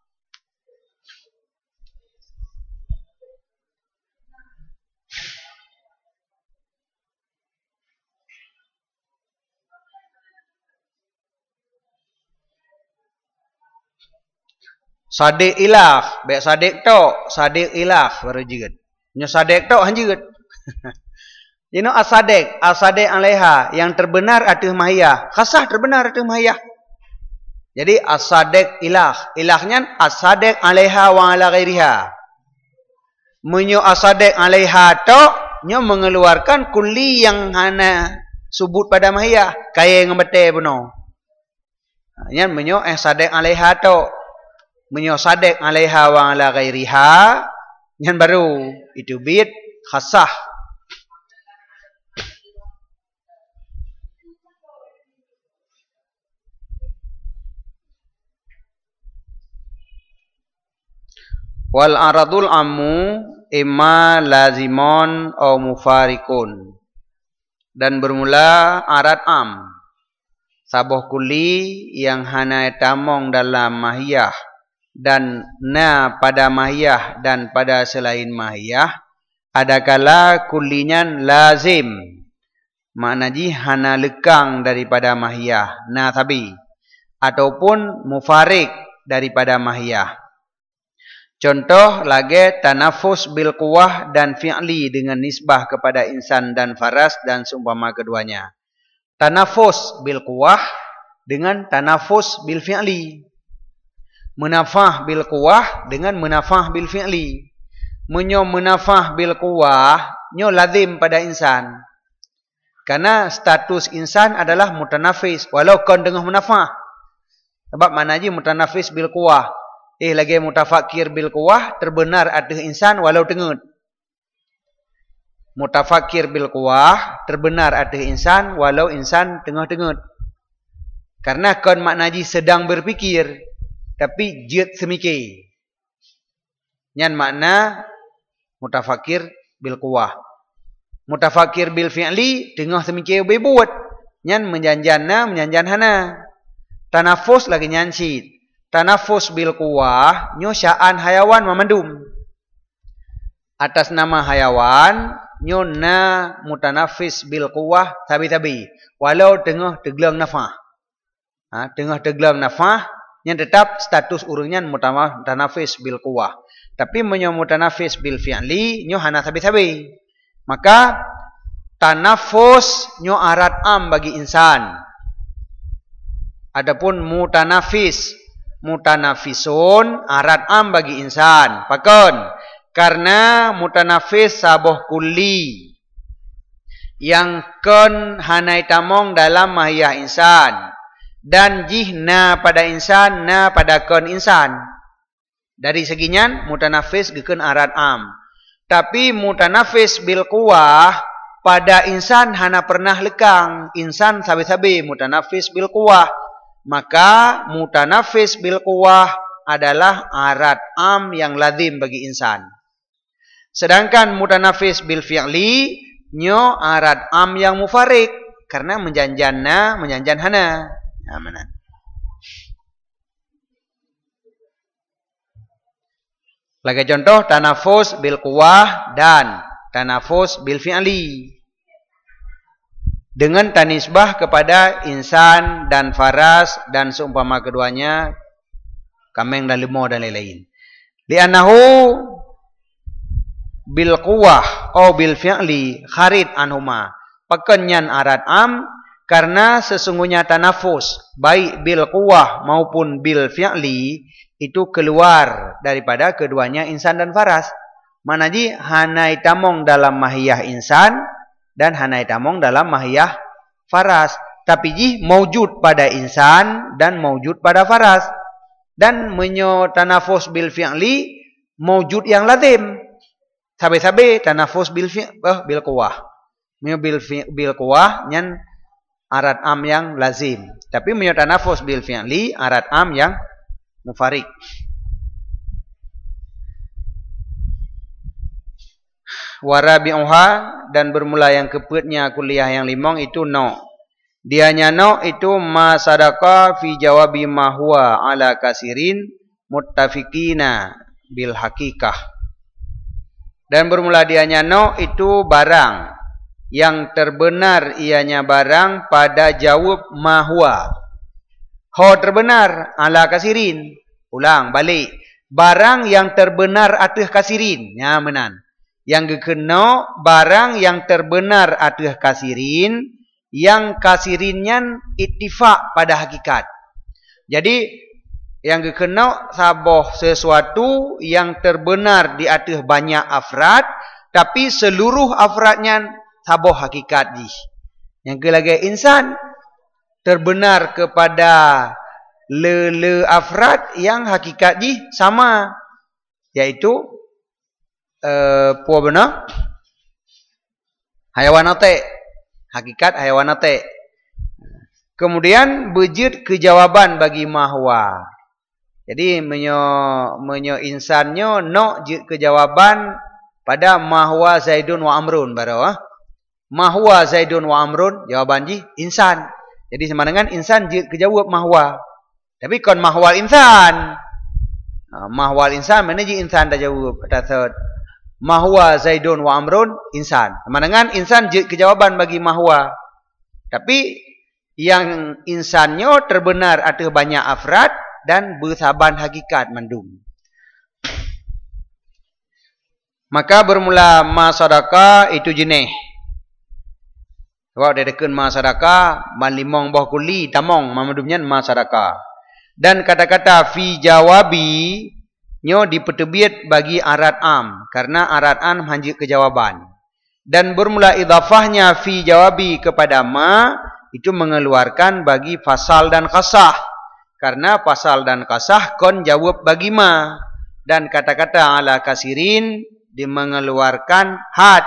Sadiq ilah, baik sadiq tok, sadiq ilah baru jeget. Nyo sadiq tok han jeget. Jino as-sadiq, as-sadiq alaiha yang terbenar atas mahiyah, khasah terbenar atas mahiyah. Jadi as-sadiq ilah, ilahnya as-sadiq alaiha wa ala ghairiha. Menyo as-sadiq alaiha tok nyo mengeluarkan kulli yang hana subut pada mahiyah, kaya ngebete puno. Nyan menyo as-sadiq alaiha tok. Menyosadek alaiha wa ala ghairiha. Yang baru itu bid khasah. Wal aradul ammu imma lazimon au mufarikun. Dan bermula arad am. Saboh kuli yang hana tamong dalam mahiyah. Dan na pada mahiyah dan pada selain mahiyah, adakala kulinyan lazim, maknanya hana lekang daripada mahiyah, na tabi, ataupun mufarik daripada mahiyah. Contoh lagi tanafus bil quwah dan fi'li dengan nisbah kepada insan dan faras dan seumpama keduanya. Tanafus bil quwah dengan tanafus bil fi'li. Munafah bil quwah dengan munafah bil fi'li. Menyo munafah bil quwah nyo lazim pada insan. Karena status insan adalah mutanafis walau kon dengan munafah. Sebab maknanya mutanafis bil quwah. Lagi mutafakir bil quwah terbenar atas insan walau tengut. Mutafakir bil quwah terbenar atas insan walau insan tengah-tengut. Karena kon maknanya sedang berpikir. Tapi jid semikir. Yang makna mutafakir bil quwah. Mutafakir bil fi'li tengah semikir berbuat. Yang menjanjan hana. Tanafus lagi nyansit. Tanafus bil quwah nyo sya'an hayawan memandum. Atas nama hayawan nyo na mutanafis bil quwah tabi-tabi. Walau tengah teglang nafah. Tengah teglang nafah. Yang tetap status urungnya mutanafis bil quwah. Tapi menyo mutanafis bil fi'li nyo hana tabi-tabi. Maka tanafus nyo arat am bagi insan. Adapun mutanafisun arat am bagi insan. Pakon karena mutanafis saboh kulli. yang kon hanai tamong dalam mahiyah insan, dan jihna pada insan, na pada kon insan. Dari seginyan mutanafis geken arat am. Tapi mutanafis bil quwah pada insan hana pernah lekang, insan sabi-sabi mutanafis bil quwah. Maka mutanafis bil quwah adalah arat am yang lazim bagi insan. Sedangkan mutanafis bil fi'li nyo arat am yang mufarik karena menjanjan hana. Amanan. Lagi contoh tanafus bil quwah dan tanafus bil fi'li. Dengan tanisbah kepada insan dan faras dan seumpama keduanya kameng dan lemah dan lain-lain. Li'annahu bil quwah atau bil fi'li kharid anhuma. Pekenyan arat am karena sesungguhnya tanafus baik bil quwah maupun bil fi'li itu keluar daripada keduanya insan dan faras. Manaji hanai tamong dalam mahiyah insan dan hanai tamong dalam mahiyah faras. Tapi ji maujud pada insan dan maujud pada faras. Dan menyo tanafus bil fi'li maujud yang lazim. Sabe-sabe tanafus bil quwah. Menyo bil quwah nyan arat am yang lazim. Tapi menyo tanafus bil fi'li arat am yang mufarik. Warabi'uha dan bermula yang keputnya kuliah yang limong itu no. Dianya no itu ma sadaqa fi jawabi ma huwa ala kasirin muttafiqina bil hakikah. Dan bermula dianya no itu barang yang terbenar ianya barang pada jawab ma huwa. Ho terbenar ala kasirin. Ulang balik. Barang yang terbenar atas kasirin. Ya menan. Yang gekeno barang yang terbenar atas kasirin, yang kasirinnya ittifaq pada hakikat. Jadi yang gekeno saboh sesuatu yang terbenar di atas banyak afrad, tapi seluruh afradnya saboh hakikat ji. Yang kelagi insan terbenar kepada le afrad yang hakikat ji sama, yaitu puah benar hayawanate, hakikat hayawanate. Kemudian bejit kejawaban bagi mahwa. Jadi menyo insannya no jit kejawaban pada mahwa Zaidun wa Amrun baru. Mahwa Zaidun wa Amrun jawaban ji insan. Jadi sama dengan insan jit kejawab mahwa. Tapi kon mahwal insan. Mahwal insan mana ji insan dah jawab dah. Mahwa Zaidun wa Amrun insan. Sama dengan insan kejawaban bagi mahwa. Tapi yang insannya terbenar atas banyak afrad dan bersaban hakikat mandum. Maka bermula ma sadaqa itu jenis. Sebab dia dekun ma sadaqa man limong boh kuli tamong mamudumnya ma sadaqa. Dan kata-kata fi jawabi nyo dipertebit bagi arat am karena arat am hanjit kejawaban. Dan bermula idhafahnya fi jawabi kepada ma itu mengeluarkan bagi fasal dan qasah karena fasal dan qasah kon jawab bagi ma, dan kata-kata ala kasirin mengeluarkan had.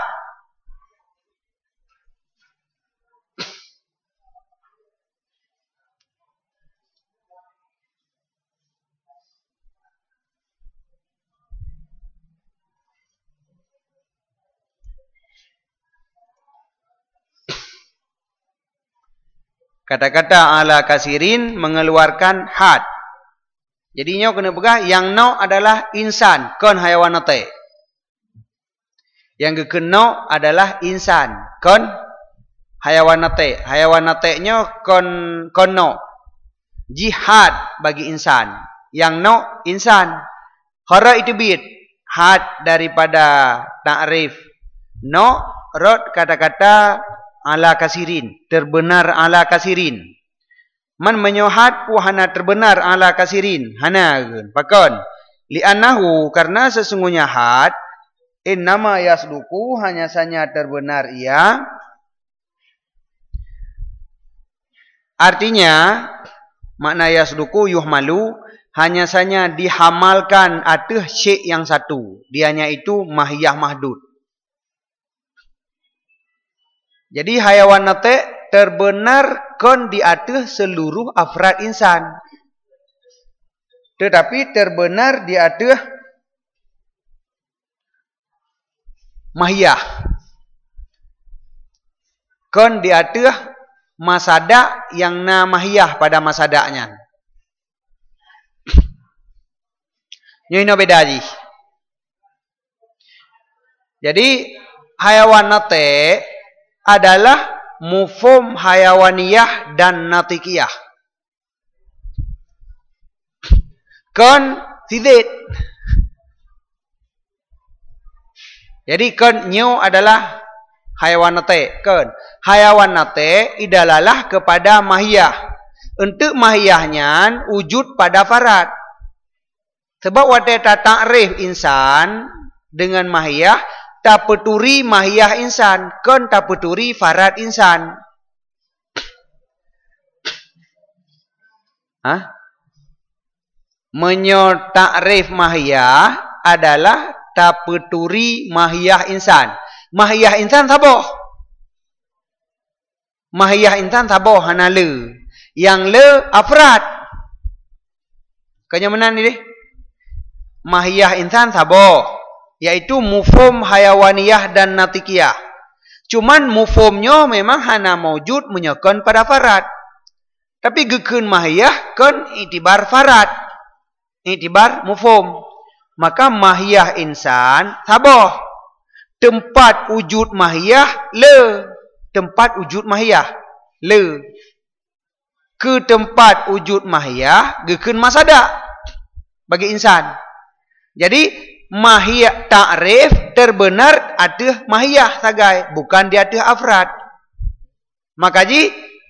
Kata-kata ala kasirin mengeluarkan had. Jadinya kena pegah yang no adalah insan, kon hayawanate. Yang gekeno adalah insan, kon hayawanate. Hayawanate-nya kon no. Jihad bagi insan. Yang no insan. Hara itu bid had daripada ta'rif. No rot kata-kata ala kasirin, terbenar ala kasirin. Man menyohat wahana terbenar ala kasirin. Hana pakon. Li'annahu karena sesungguhnya had innama yasduku hanya saja terbenar ia Artinya makna yasduku yuhmalu hanya saja dihamalkan atas syek yang satu. Dianya itu mahiyah mahdud. Jadi hayawan nate terbenarkan di atas seluruh afrad insan. Tetapi terbenar di atas mahiyah. Kon di atas masada yang na mahiyah pada masadanya. Ini beda ji. Jadi hayawan nate adalah mufhum hayawaniyah dan natikiyah. Kon tidak. Jadi kon nyu adalah hayawan nate. Kon hayawan nate idalalah kepada mahiyah. Untuk mahiyahnya wujud pada farad. Sebab wadata ta'rif insan dengan mahiyah tapeturi mahiyah insan. Kon tapeturi farad insan. Menyo takrif mahiyah adalah tapeturi mahiyah insan. Mahiyah insan saboh. Mahiyah insan saboh hana le. Yang le afrad. Kenyamanan ni deh. Mahiyah insan saboh. Yaitu mufhum hayawaniyah dan natikiyah. Cuman mufhumnya memang hana maujud menyokon pada farad. Tapi gekun mahiyah kon itibar farad. Itibar mufhum. Maka mahiyah insan saboh. Tempat wujud mahiyah le. Tempat wujud mahiyah le. Ke tempat wujud mahiyah gekun masada bagi insan. Jadi mahiyah ta'rif terbenar atas mahiyah sagai, bukan di atas afrad. Maka ji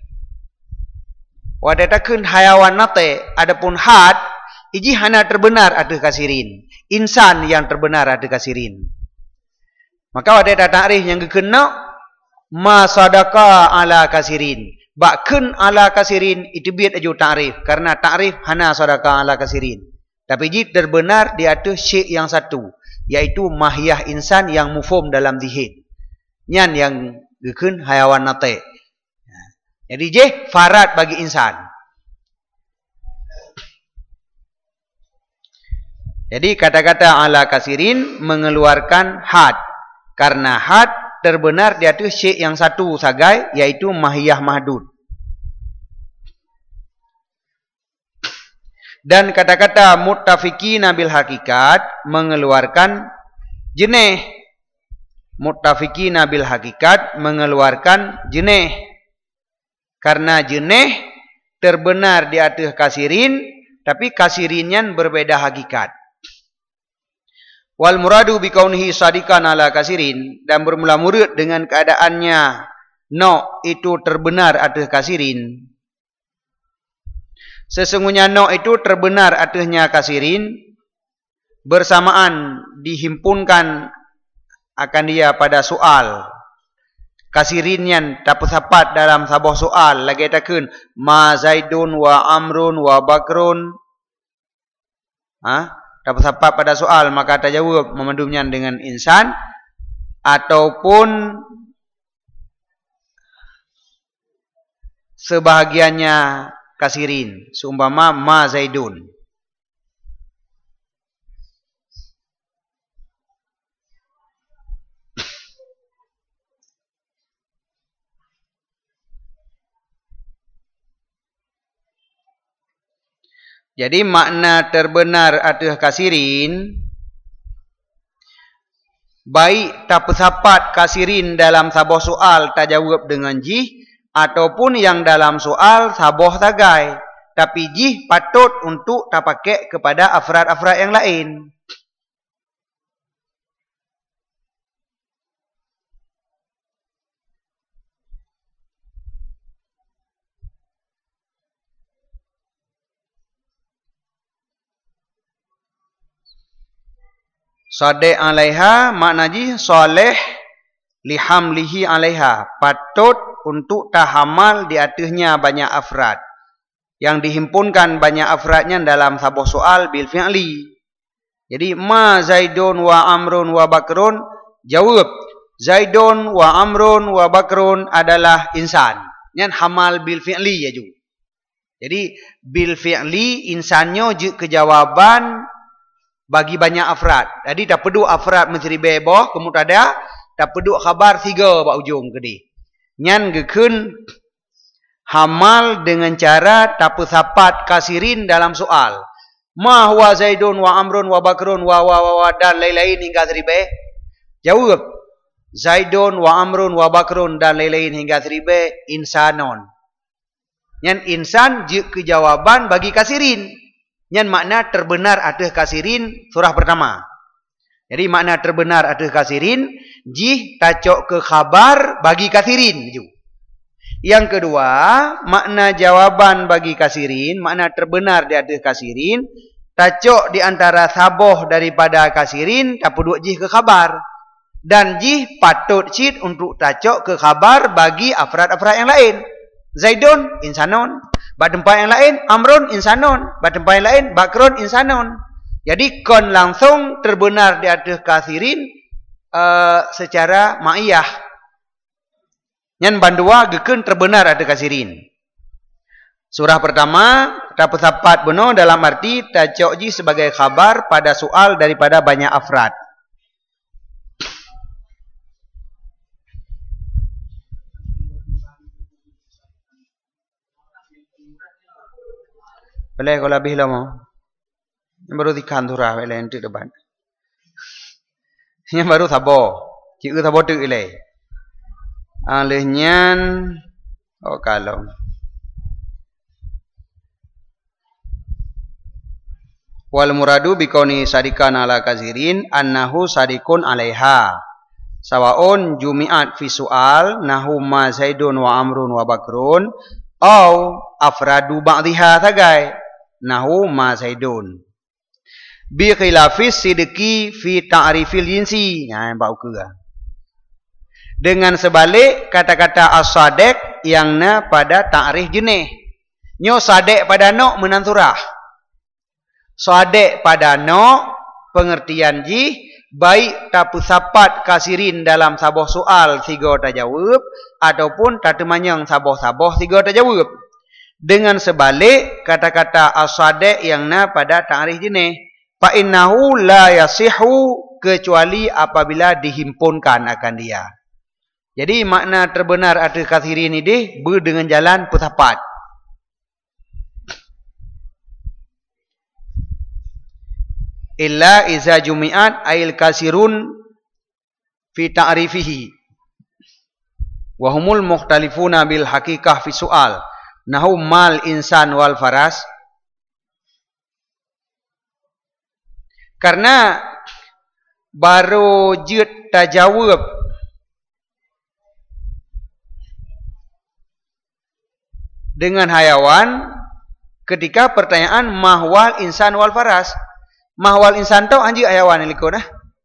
wadatakeun hayawan nate adapun had iji hana terbenar atas kasirin. Insan yang terbenar atas kasirin. Maka wadata ta'rif yang gekena ma sadaka ala kasirin. Bakun ala kasirin itu biat aju ta'rif. Karena ta'rif hana sadaka ala kasirin. Tapi ji terbenar di atas syek yang satu. Yaitu mahiyah insan yang mufhum dalam dihid. Nyan yang gekun hayawan nate. Jadi je farad bagi insan. Jadi kata-kata ala kasirin mengeluarkan had. Karena had terbenar di atas syek yang satu sagai, yaitu mahiyah mahdud. Dan kata-kata muttafiqina bil hakikat mengeluarkan jenih. Muttafiqina bil hakikat mengeluarkan jenih. Karena jenih terbenar di atas kasirin, tapi kasirinnya berbeda hakikat. Wal muradu bikaunihi sadikan ala kasirin, dan bermula murid dengan keadaannya no itu terbenar atas kasirin. Sesungguhnya no itu terbenar atasnya kasirin, bersamaan dihimpunkan akan dia pada soal. Kasirin yang dapat dalam sebuah soal lagi takun ma Zaidun wa Amrun wa Bakrun. Dapat pada soal, maka tajawab memandumnya dengan insan ataupun sebahagiannya kasirin, seumpama ma Zaidun. Jadi makna terbenar atas kasirin baik dapat kasirin dalam saboh soal tajawab dengan jih, ataupun yang dalam soal saboh tagai, tapi jih patut untuk tapakai kepada afrad-afrad yang lain. Sadeh alaiha makna ji soleh lihamlihi alaiha, patut untuk tahamal di atasnya banyak afrad. Yang dihimpunkan banyak afradnya dalam sebuah soal bil fi'li. Jadi ma Zaidun wa Amrun wa Bakrun, jawab Zaidun wa Amrun wa Bakrun adalah insan. Yang hamal bil fi'li ya juga. Jadi bil fi'li insannya kejawaban bagi banyak afrad. Jadi tak perlu afrad menteri beboh kemutada, tak perlu khabar 3 bak ujung gede. Nyan gekun hamal dengan cara tapu sapat kasirin dalam soal. Ma huwa Zaidun wa Amrun wa Bakrun wa dan lain-lain hingga seribe. Jawab Zaidun wa Amrun wa Bakrun dan lain-lain hingga seribe insanon. Nyan insan kejawaban bagi kasirin. Nyan makna terbenar atas kasirin surah pertama. Jadi makna terbenar atas kasirin tacok ke khabar bagi kasirin. Yang kedua, makna jawaban bagi kasirin, makna terbenar di atas kasirin, tacok di antara saboh daripada kasirin, tak perlu ke khabar. Dan patut cid untuk tacok ke khabar bagi afrad-afrad yang lain. Zaidun insanun, bak tempat yang lain Amrun insanun, bak tempat yang lain Bakrun insanun. Jadi kon langsung terbenar di atas kasirin secara ma'iyah. Yang bandua gekun terbenar atas kasirin. Surah pertama dapat sapat benar dalam arti tacok sebagai khabar pada soal daripada banyak afrad. Boleh kalau lebih lama. Yang baru dikan turah boleh nanti depan. Yang baru sabo. Jika sabo tu ilai. Alehnya kalau wal muradu bikauni sadikan ala kazirin annahu sadikun alaiha sawaun jumi'at fi su'al nahu ma Zaidun wa Amrun wa Bakrun au afradu ba'dhiha tagai nahu ma Zaidun bi khilafis sidqi fi ta'rifil jinsi. Nah, bau ke. Dengan sebalik kata-kata as-sadiq yang na pada ta'rif jenis. Nyo sadiq pada no menanturah. Sadiq pada no pengertian baik tapu sapat kasirin dalam saboh soal 3 tajawab ataupun tatemanyang saboh-saboh 3 tajawab. Dengan sebalik kata-kata as-sadiq yang na pada ta'rif jenis. Fa innahu la yasihu kecuali apabila dihimpunkan akan dia. Jadi makna terbenar atas kasirin ini dengan jalan pusapat. Illa iza jumi'at ail kasirun fi ta'rifihi. Wahumul mukhtalifuna bil haqiqah fi su'al. Nahu mal insan wal faras. Karena baru tajawab dengan hayawan ketika pertanyaan mahwal insan wal faras. Mahwal insan tu anji hayawan iliko nah.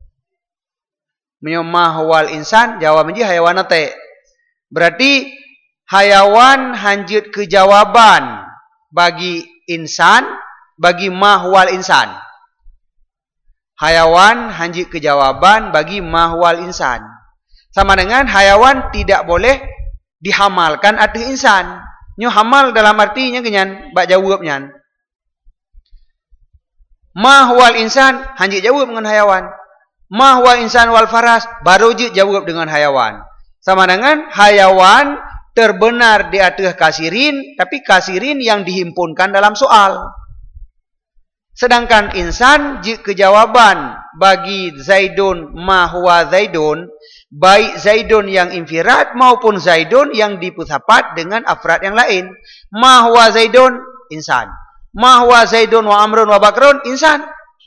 Menyo mahwal insan jawab anji hayawan te. Berarti hayawan hanjut kejawaban bagi insan bagi mahwal insan. Hayawan hanjut kejawaban bagi mahwal insan. Sama dengan hayawan tidak boleh dihamalkan atas insan. Nyo hamal dalam artinya kenyan bak jawabnya. Mahwal insan hanjit jawab dengan hayawan. Mahwal insan wal faras baru jawab dengan hayawan. Sama dengan hayawan terbenar di atas kasirin tapi kasirin yang dihimpunkan dalam soal. Sedangkan insan kejawaban bagi Zaidun ma huwa Zaidun baik Zaidun yang infirad maupun Zaidun yang dipusapat dengan afrad yang lain. Ma huwa Zaidun insan. Ma huwa Zaidun wa Amrun wa Bakrun insan.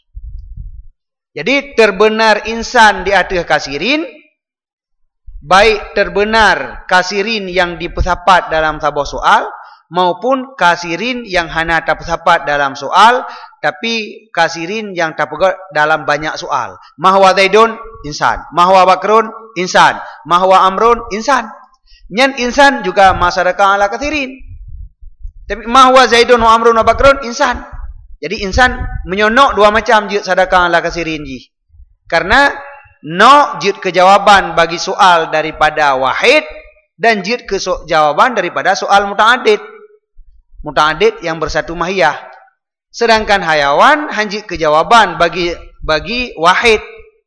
Jadi terbenar insan di atas kasirin baik terbenar kasirin yang dipusapat dalam sebuah soal maupun kasirin yang hanya tersapat dalam soal tapi kasirin yang terpegat dalam banyak soal. Mahwa Zaidun insan, mahwa Bakrun insan, mahwa Amrun insan. Nyan insan juga masyarakat ala kathirin. Tapi ma huwa Zaidun wa Amrun wa Bakrun insan. Jadi insan menyonok dua macam jut sadaqah ala kathirin ji. Karena no jut kejawaban bagi soal daripada wahid dan jut ke jawaban daripada soal muta'adid. Muta'adid yang bersatu mahiyah. Sedangkan hayawan hanjit kejawaban bagi wahid.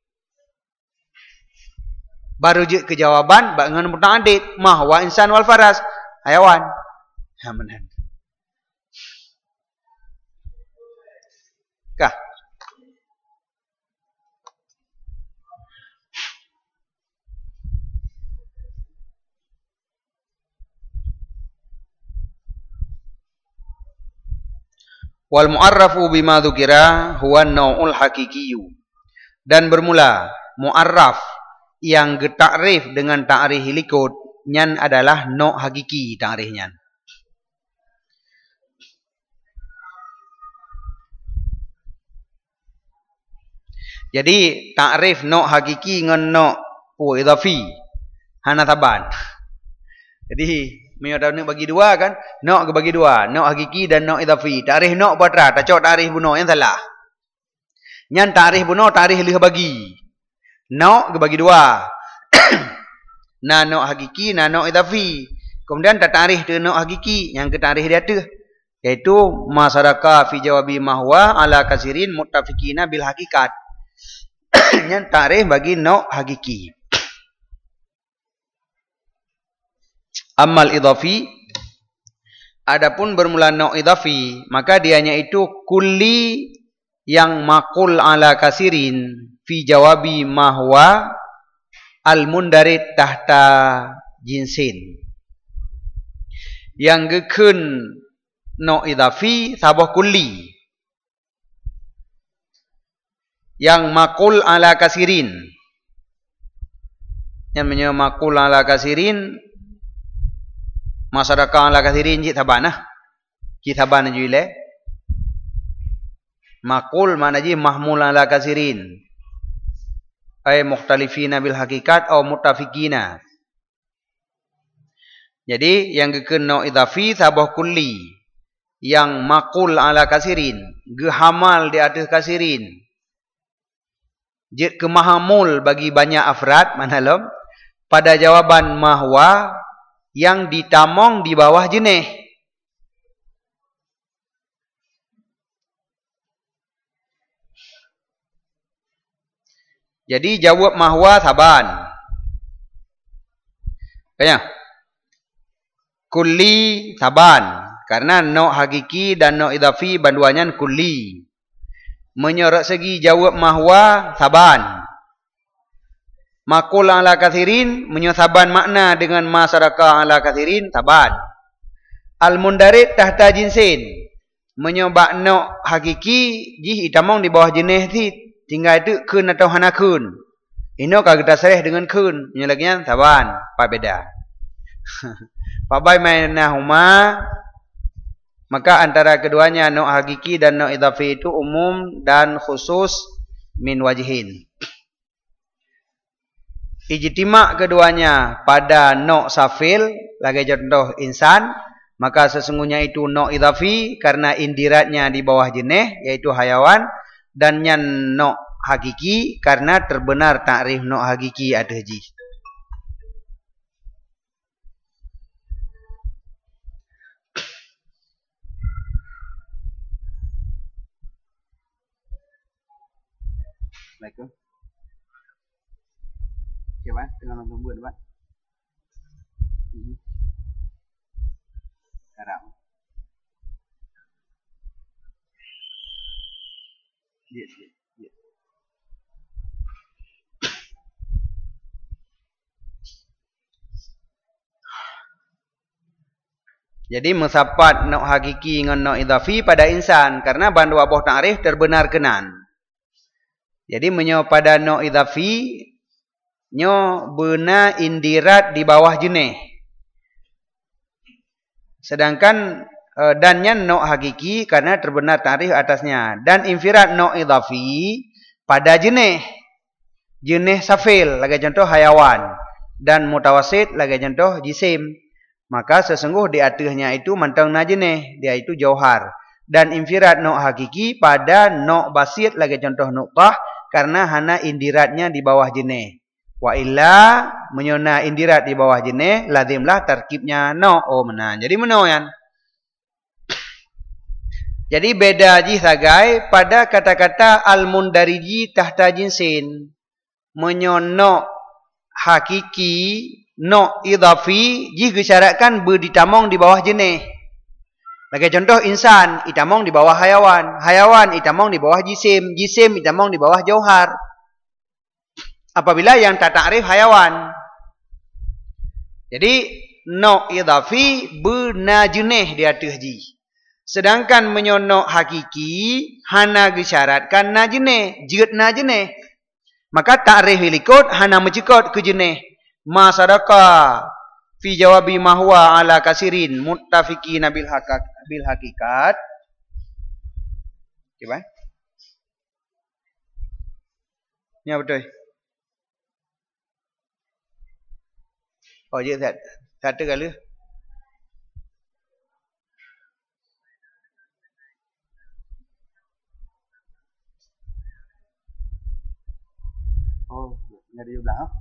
Baru jut kejawaban dengan muta'adid. Ma huwa insan wal faras. Hayawan. Hamanan. Kah? Wal mu'arrafu bima dzukira huwa an-nau'ul haqiqiyyu. Dan bermula mu'arraf yang getakrif dengan ta'rif likut nyan adalah no' hakiki ta'rifnya. Jadi ta'rif no' hakiki dengan no' idhafi hana taban. Jadi menyodar ni bagi dua kan? No' ke bagi dua. No' hakiki dan no' idhafi. Ta'rif no' batra. Tak cok ta'rif buno. Yang salah. Yang ta'rif buno, ta'rif lih bagi. No' ke bagi dua. Na no' hakiki, na no' idhafi. Kemudian tak ta'rif tu no' hakiki. Yang ke ta'rif dia tu. Iaitu masyarakat fi jawabi mahwa ala kasirin muttafiqina bil hakikat. Yang ta'rif bagi no' hakiki. Amal idhafi, adapun bermula no' idhafi, maka dianya itu kulli yang maqul ala kasirin fi jawabi mahwa al-mundarid tahta jinsin. Yang gekun no' idhafi sabah kulli. Yang maqul ala kasirin. Yang menyo maqul ala kasirin masyarakat ala kathirin jik taban lah. Jik taban je ile. Maqul mana je mahmul ala kathirin. Ay mukhtalifina bil hakikat atau muttafiqina. Jadi yang gekun no' idhafi sabah kulli. Yang maqul ala kathirin. Gehamal di atas kathirin. Jik kemahamul bagi banyak afrad. Mana lom? Pada jawaban mahwa yang ditamong di bawah jenis. Jadi jawab mahwa saban. Kaya? Kulli saban. Karena no' hakiki dan no' idhafi banduannya kulli. Menyorot segi jawab mahwa saban. Maqul ala kathirin menyosaban makna dengan masyarakat ala kathirin taban. Al-mundarid tahta jinsin menyobak no' hakiki jih itamong di bawah jenis ti tinggal itu kun atau hana kun. Ino kagak tasrih dengan kun menyolaknya taban apa beda. Pabai mainahuma maka antara keduanya no' hakiki dan no' idhafi itu umum dan khusus min wajihin. Ijtima' keduanya pada no' safil, lagi contoh insan, maka sesungguhnya itu no' idhafi karena indiratnya di bawah jenis, yaitu hayawan, dan nyan no' hakiki karena terbenar ta'rif no' hakiki ada ji. Assalamualaikum. Okay, Pak. Tengah nonton buat, Pak. Sekarang. Yes. Jadi mensapat no' hakiki dengan no' idhafi pada insan. Karena bandu abuh ta'rif terbenar kenan. Jadi menyo pada no' idhafi nyo benar indirat di bawah jenis. Sedangkan dannya no' hakiki karena terbenar ta'rif atasnya. Dan infirat no' idhafi pada jenis. Jenis safil. Lagi contoh hayawan. dan mutawasit lagi contoh jisim. Maka sesungguh di atasnya itu mantang najineh, dia itu jauhar. Dan infirad nok hakiki pada nok basit lagi contoh nuqtah karena hana indiratnya di bawah jeneh. Wa illa menyona indirat di bawah jeneh lazimlah tarkibnya nok. Oh menang. Jadi menoyan. Jadi beda ji sagai pada kata-kata al-mundariji tahta jinsin. Menyonok hakiki no idhafi ji gesyaratkan berditamong di bawah jenis. Lagi contoh insan itamong di bawah hayawan, hayawan itamong di bawah jisim, jisim itamong di bawah jauhar. Apabila yang tak takrif hayawan. Jadi no idhafi bena jenis di atas ji. Sedangkan menyonok hakiki hana gesyaratkan na jenis, jut na jenis. Maka takrif likut hana mencikut ke jenis. Ma sadaka fi jawabi ma huwa ala kasirin muttafiqina bil haqiqat. Okey, ni apa betul? Oh, je satu kali. Oh, nyari di belakang.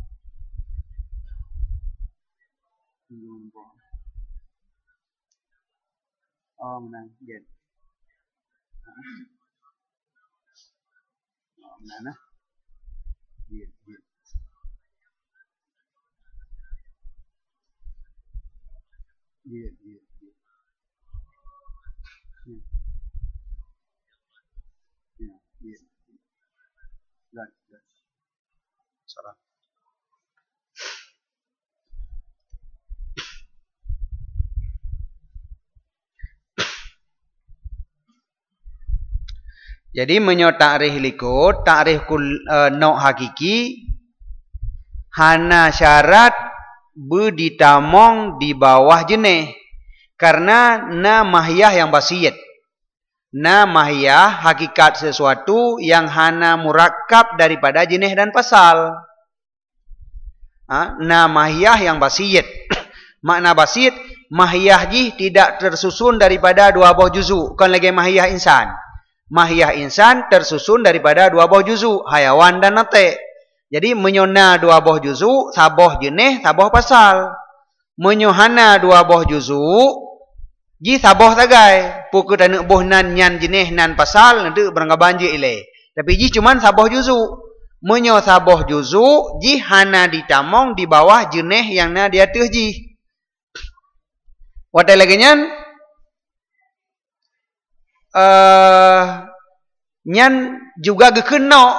Oh, menang. Get. Oh, menang lah. Get. Get. Get. Salah. Jadi menyo takrif likut, takrif no hakiki hana syarat berditamong di bawah jenis. Karena na mahiyah yang basiyat. Na mahiyah hakikat sesuatu yang hana murakkab daripada jenis dan pasal. Na mahiyah yang basiyat. Makna basit, mahiyah ji tidak tersusun daripada dua buah juzu. Bukan lagi mahiyah insan. Mahiyah insan tersusun daripada dua buah juzu, hayawan dan nate. Jadi menyona dua buah juzu, saboh jenis, saboh pasal. Menyohana dua buah juzu, ji saboh tagai. Pukul tanak boh nan nyan jenis nan pasal, nanti berangkat banjir ilai. Tapi ji cuman saboh juzu. Menyo saboh juzu, ji hana ditamong di bawah jenis yang na di atas ji. Watai lagi nyan, nyan juga gekun no.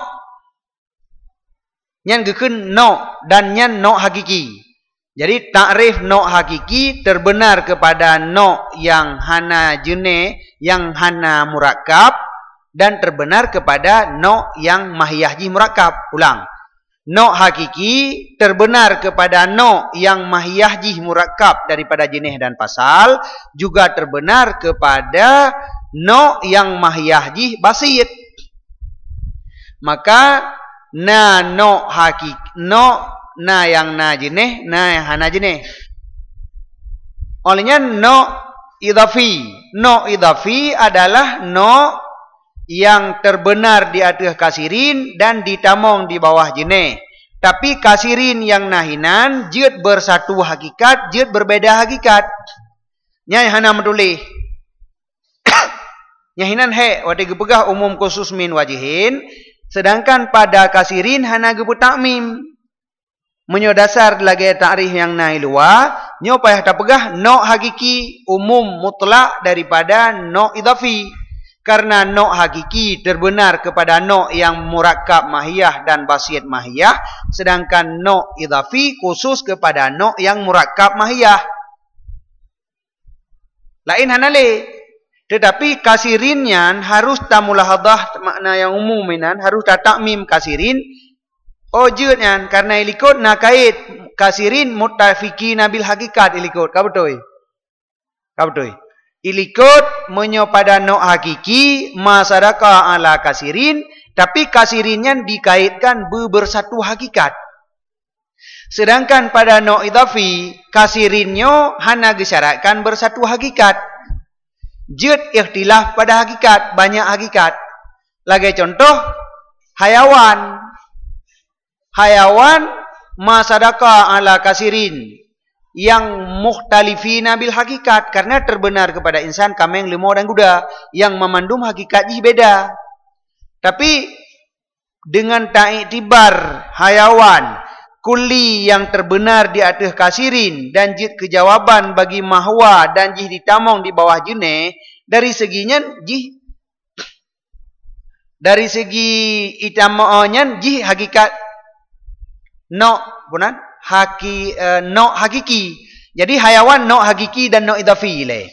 Nyan gekun no dan nyan no hakiki. Jadi takrif no hakiki terbenar kepada no yang hana jenis, yang hana murakkab dan terbenar kepada no yang mahiyahji murakkab. Ulang. No hakiki terbenar kepada no yang mahiyahji murakkab daripada jenis dan pasal, juga terbenar kepada no yang mahiyahji basit. Maka na no hakiki, no na yang na jenis, na yang hana jenis. Olehnya no idhafi. No idhafi adalah no yang terbenar di atas kasirin dan ditamong di bawah jenis. Tapi kasirin yang nahinan jid bersatu hakikat, jid berbeda hakikat. Nyai hana menulis. Nyahinan he wadi gepegah umum khusus min wajihin, sedangkan pada kasirin hana gepu takmim. Menyo dasar lagi takrif yang nahi luar, nyo payah tapegah no hakiki umum mutlak daripada no idhafi. Karena no hakiki terbenar kepada no yang murakkab mahiyah dan basit mahiyah, sedangkan no idhafi khusus kepada no yang murakkab mahiyah. Lain hanale. Tetapi kasirinnya harus tamulahadah, makna yang umuminan harus takmim kasirin. Ojudnya karena ilikut nak kait kasirin muttafiqina bil hakikat ilikut. Kau betul? Kau betul? Ilikut menyopada no hakiki masadaka ala kasirin, tapi kasirinnya dikaitkan bersatu hakikat. Sedangkan pada no idhafi kasirinnya hana gesyaratkan bersatu hakikat. Jid ikhtilaf pada hakikat, banyak hakikat. Lagi contoh hayawan. Hayawan masadaka ala kasirin yang mukhtalifina bil hakikat, karena terbenar kepada insan kameng, lemau dan kuda yang memandum hakikatnya beda. Tapi dengan ta'iktibar hayawan kulli yang terbenar di atas kasirin dan jid kejawaban bagi mahwa dan jih ditamong di bawah jene, dari seginya jih dari segi itamonya jih hakikat no bukan no hakiki. Jadi hayawan no hakiki dan no idhafi le.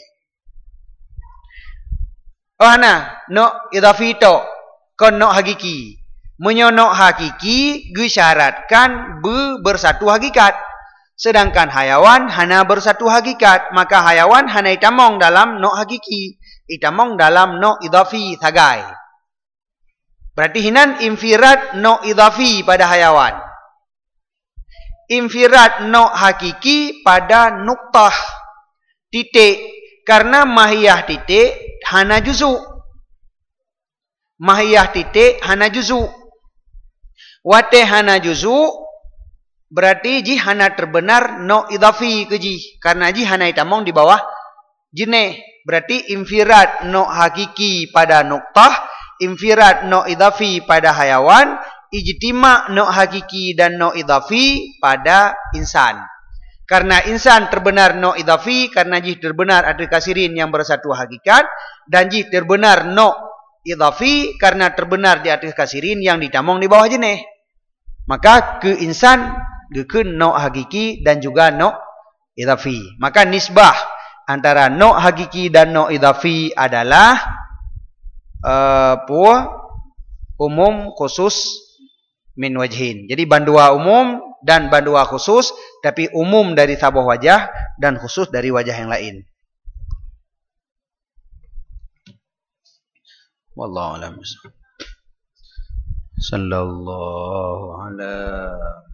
Oh hana no idhafi to kon no hakiki. Menyono hakiki gesyaratkan bersatu hakikat. Sedangkan hayawan hana bersatu hakikat, maka hayawan hana itamong dalam no hakiki, itamong dalam no idhafi thagai. Berarti hinan infirat no idhafi pada hayawan. Infirat no hakiki pada nuktah titik, karena mahiyah titik hana juzu. Mahiyah titik hana juzu. Wate hana juzu berarti ji hana terbenar no idhafi ke ji, karena ji hana itamong di bawah jine. Berarti infirat no hakiki pada nuktah, infirat no idhafi pada hayawan, ijtima no hakiki dan no idhafi pada insan. Karena insan terbenar no idhafi, karena jih terbenar ada kasirin yang bersatu hakikat, dan jih terbenar no idhafi karena terbenar di atas kasirin yang ditamong di bawah jenih. Maka ke insan ke no hakiki dan juga no idhafi. Maka nisbah antara no hakiki dan no idhafi adalah umum khusus min wajhin. Jadi bandua umum dan bandua khusus, tapi umum dari sabah wajah dan khusus dari wajah yang lain. Wallahu a'lam. Sallallahu ala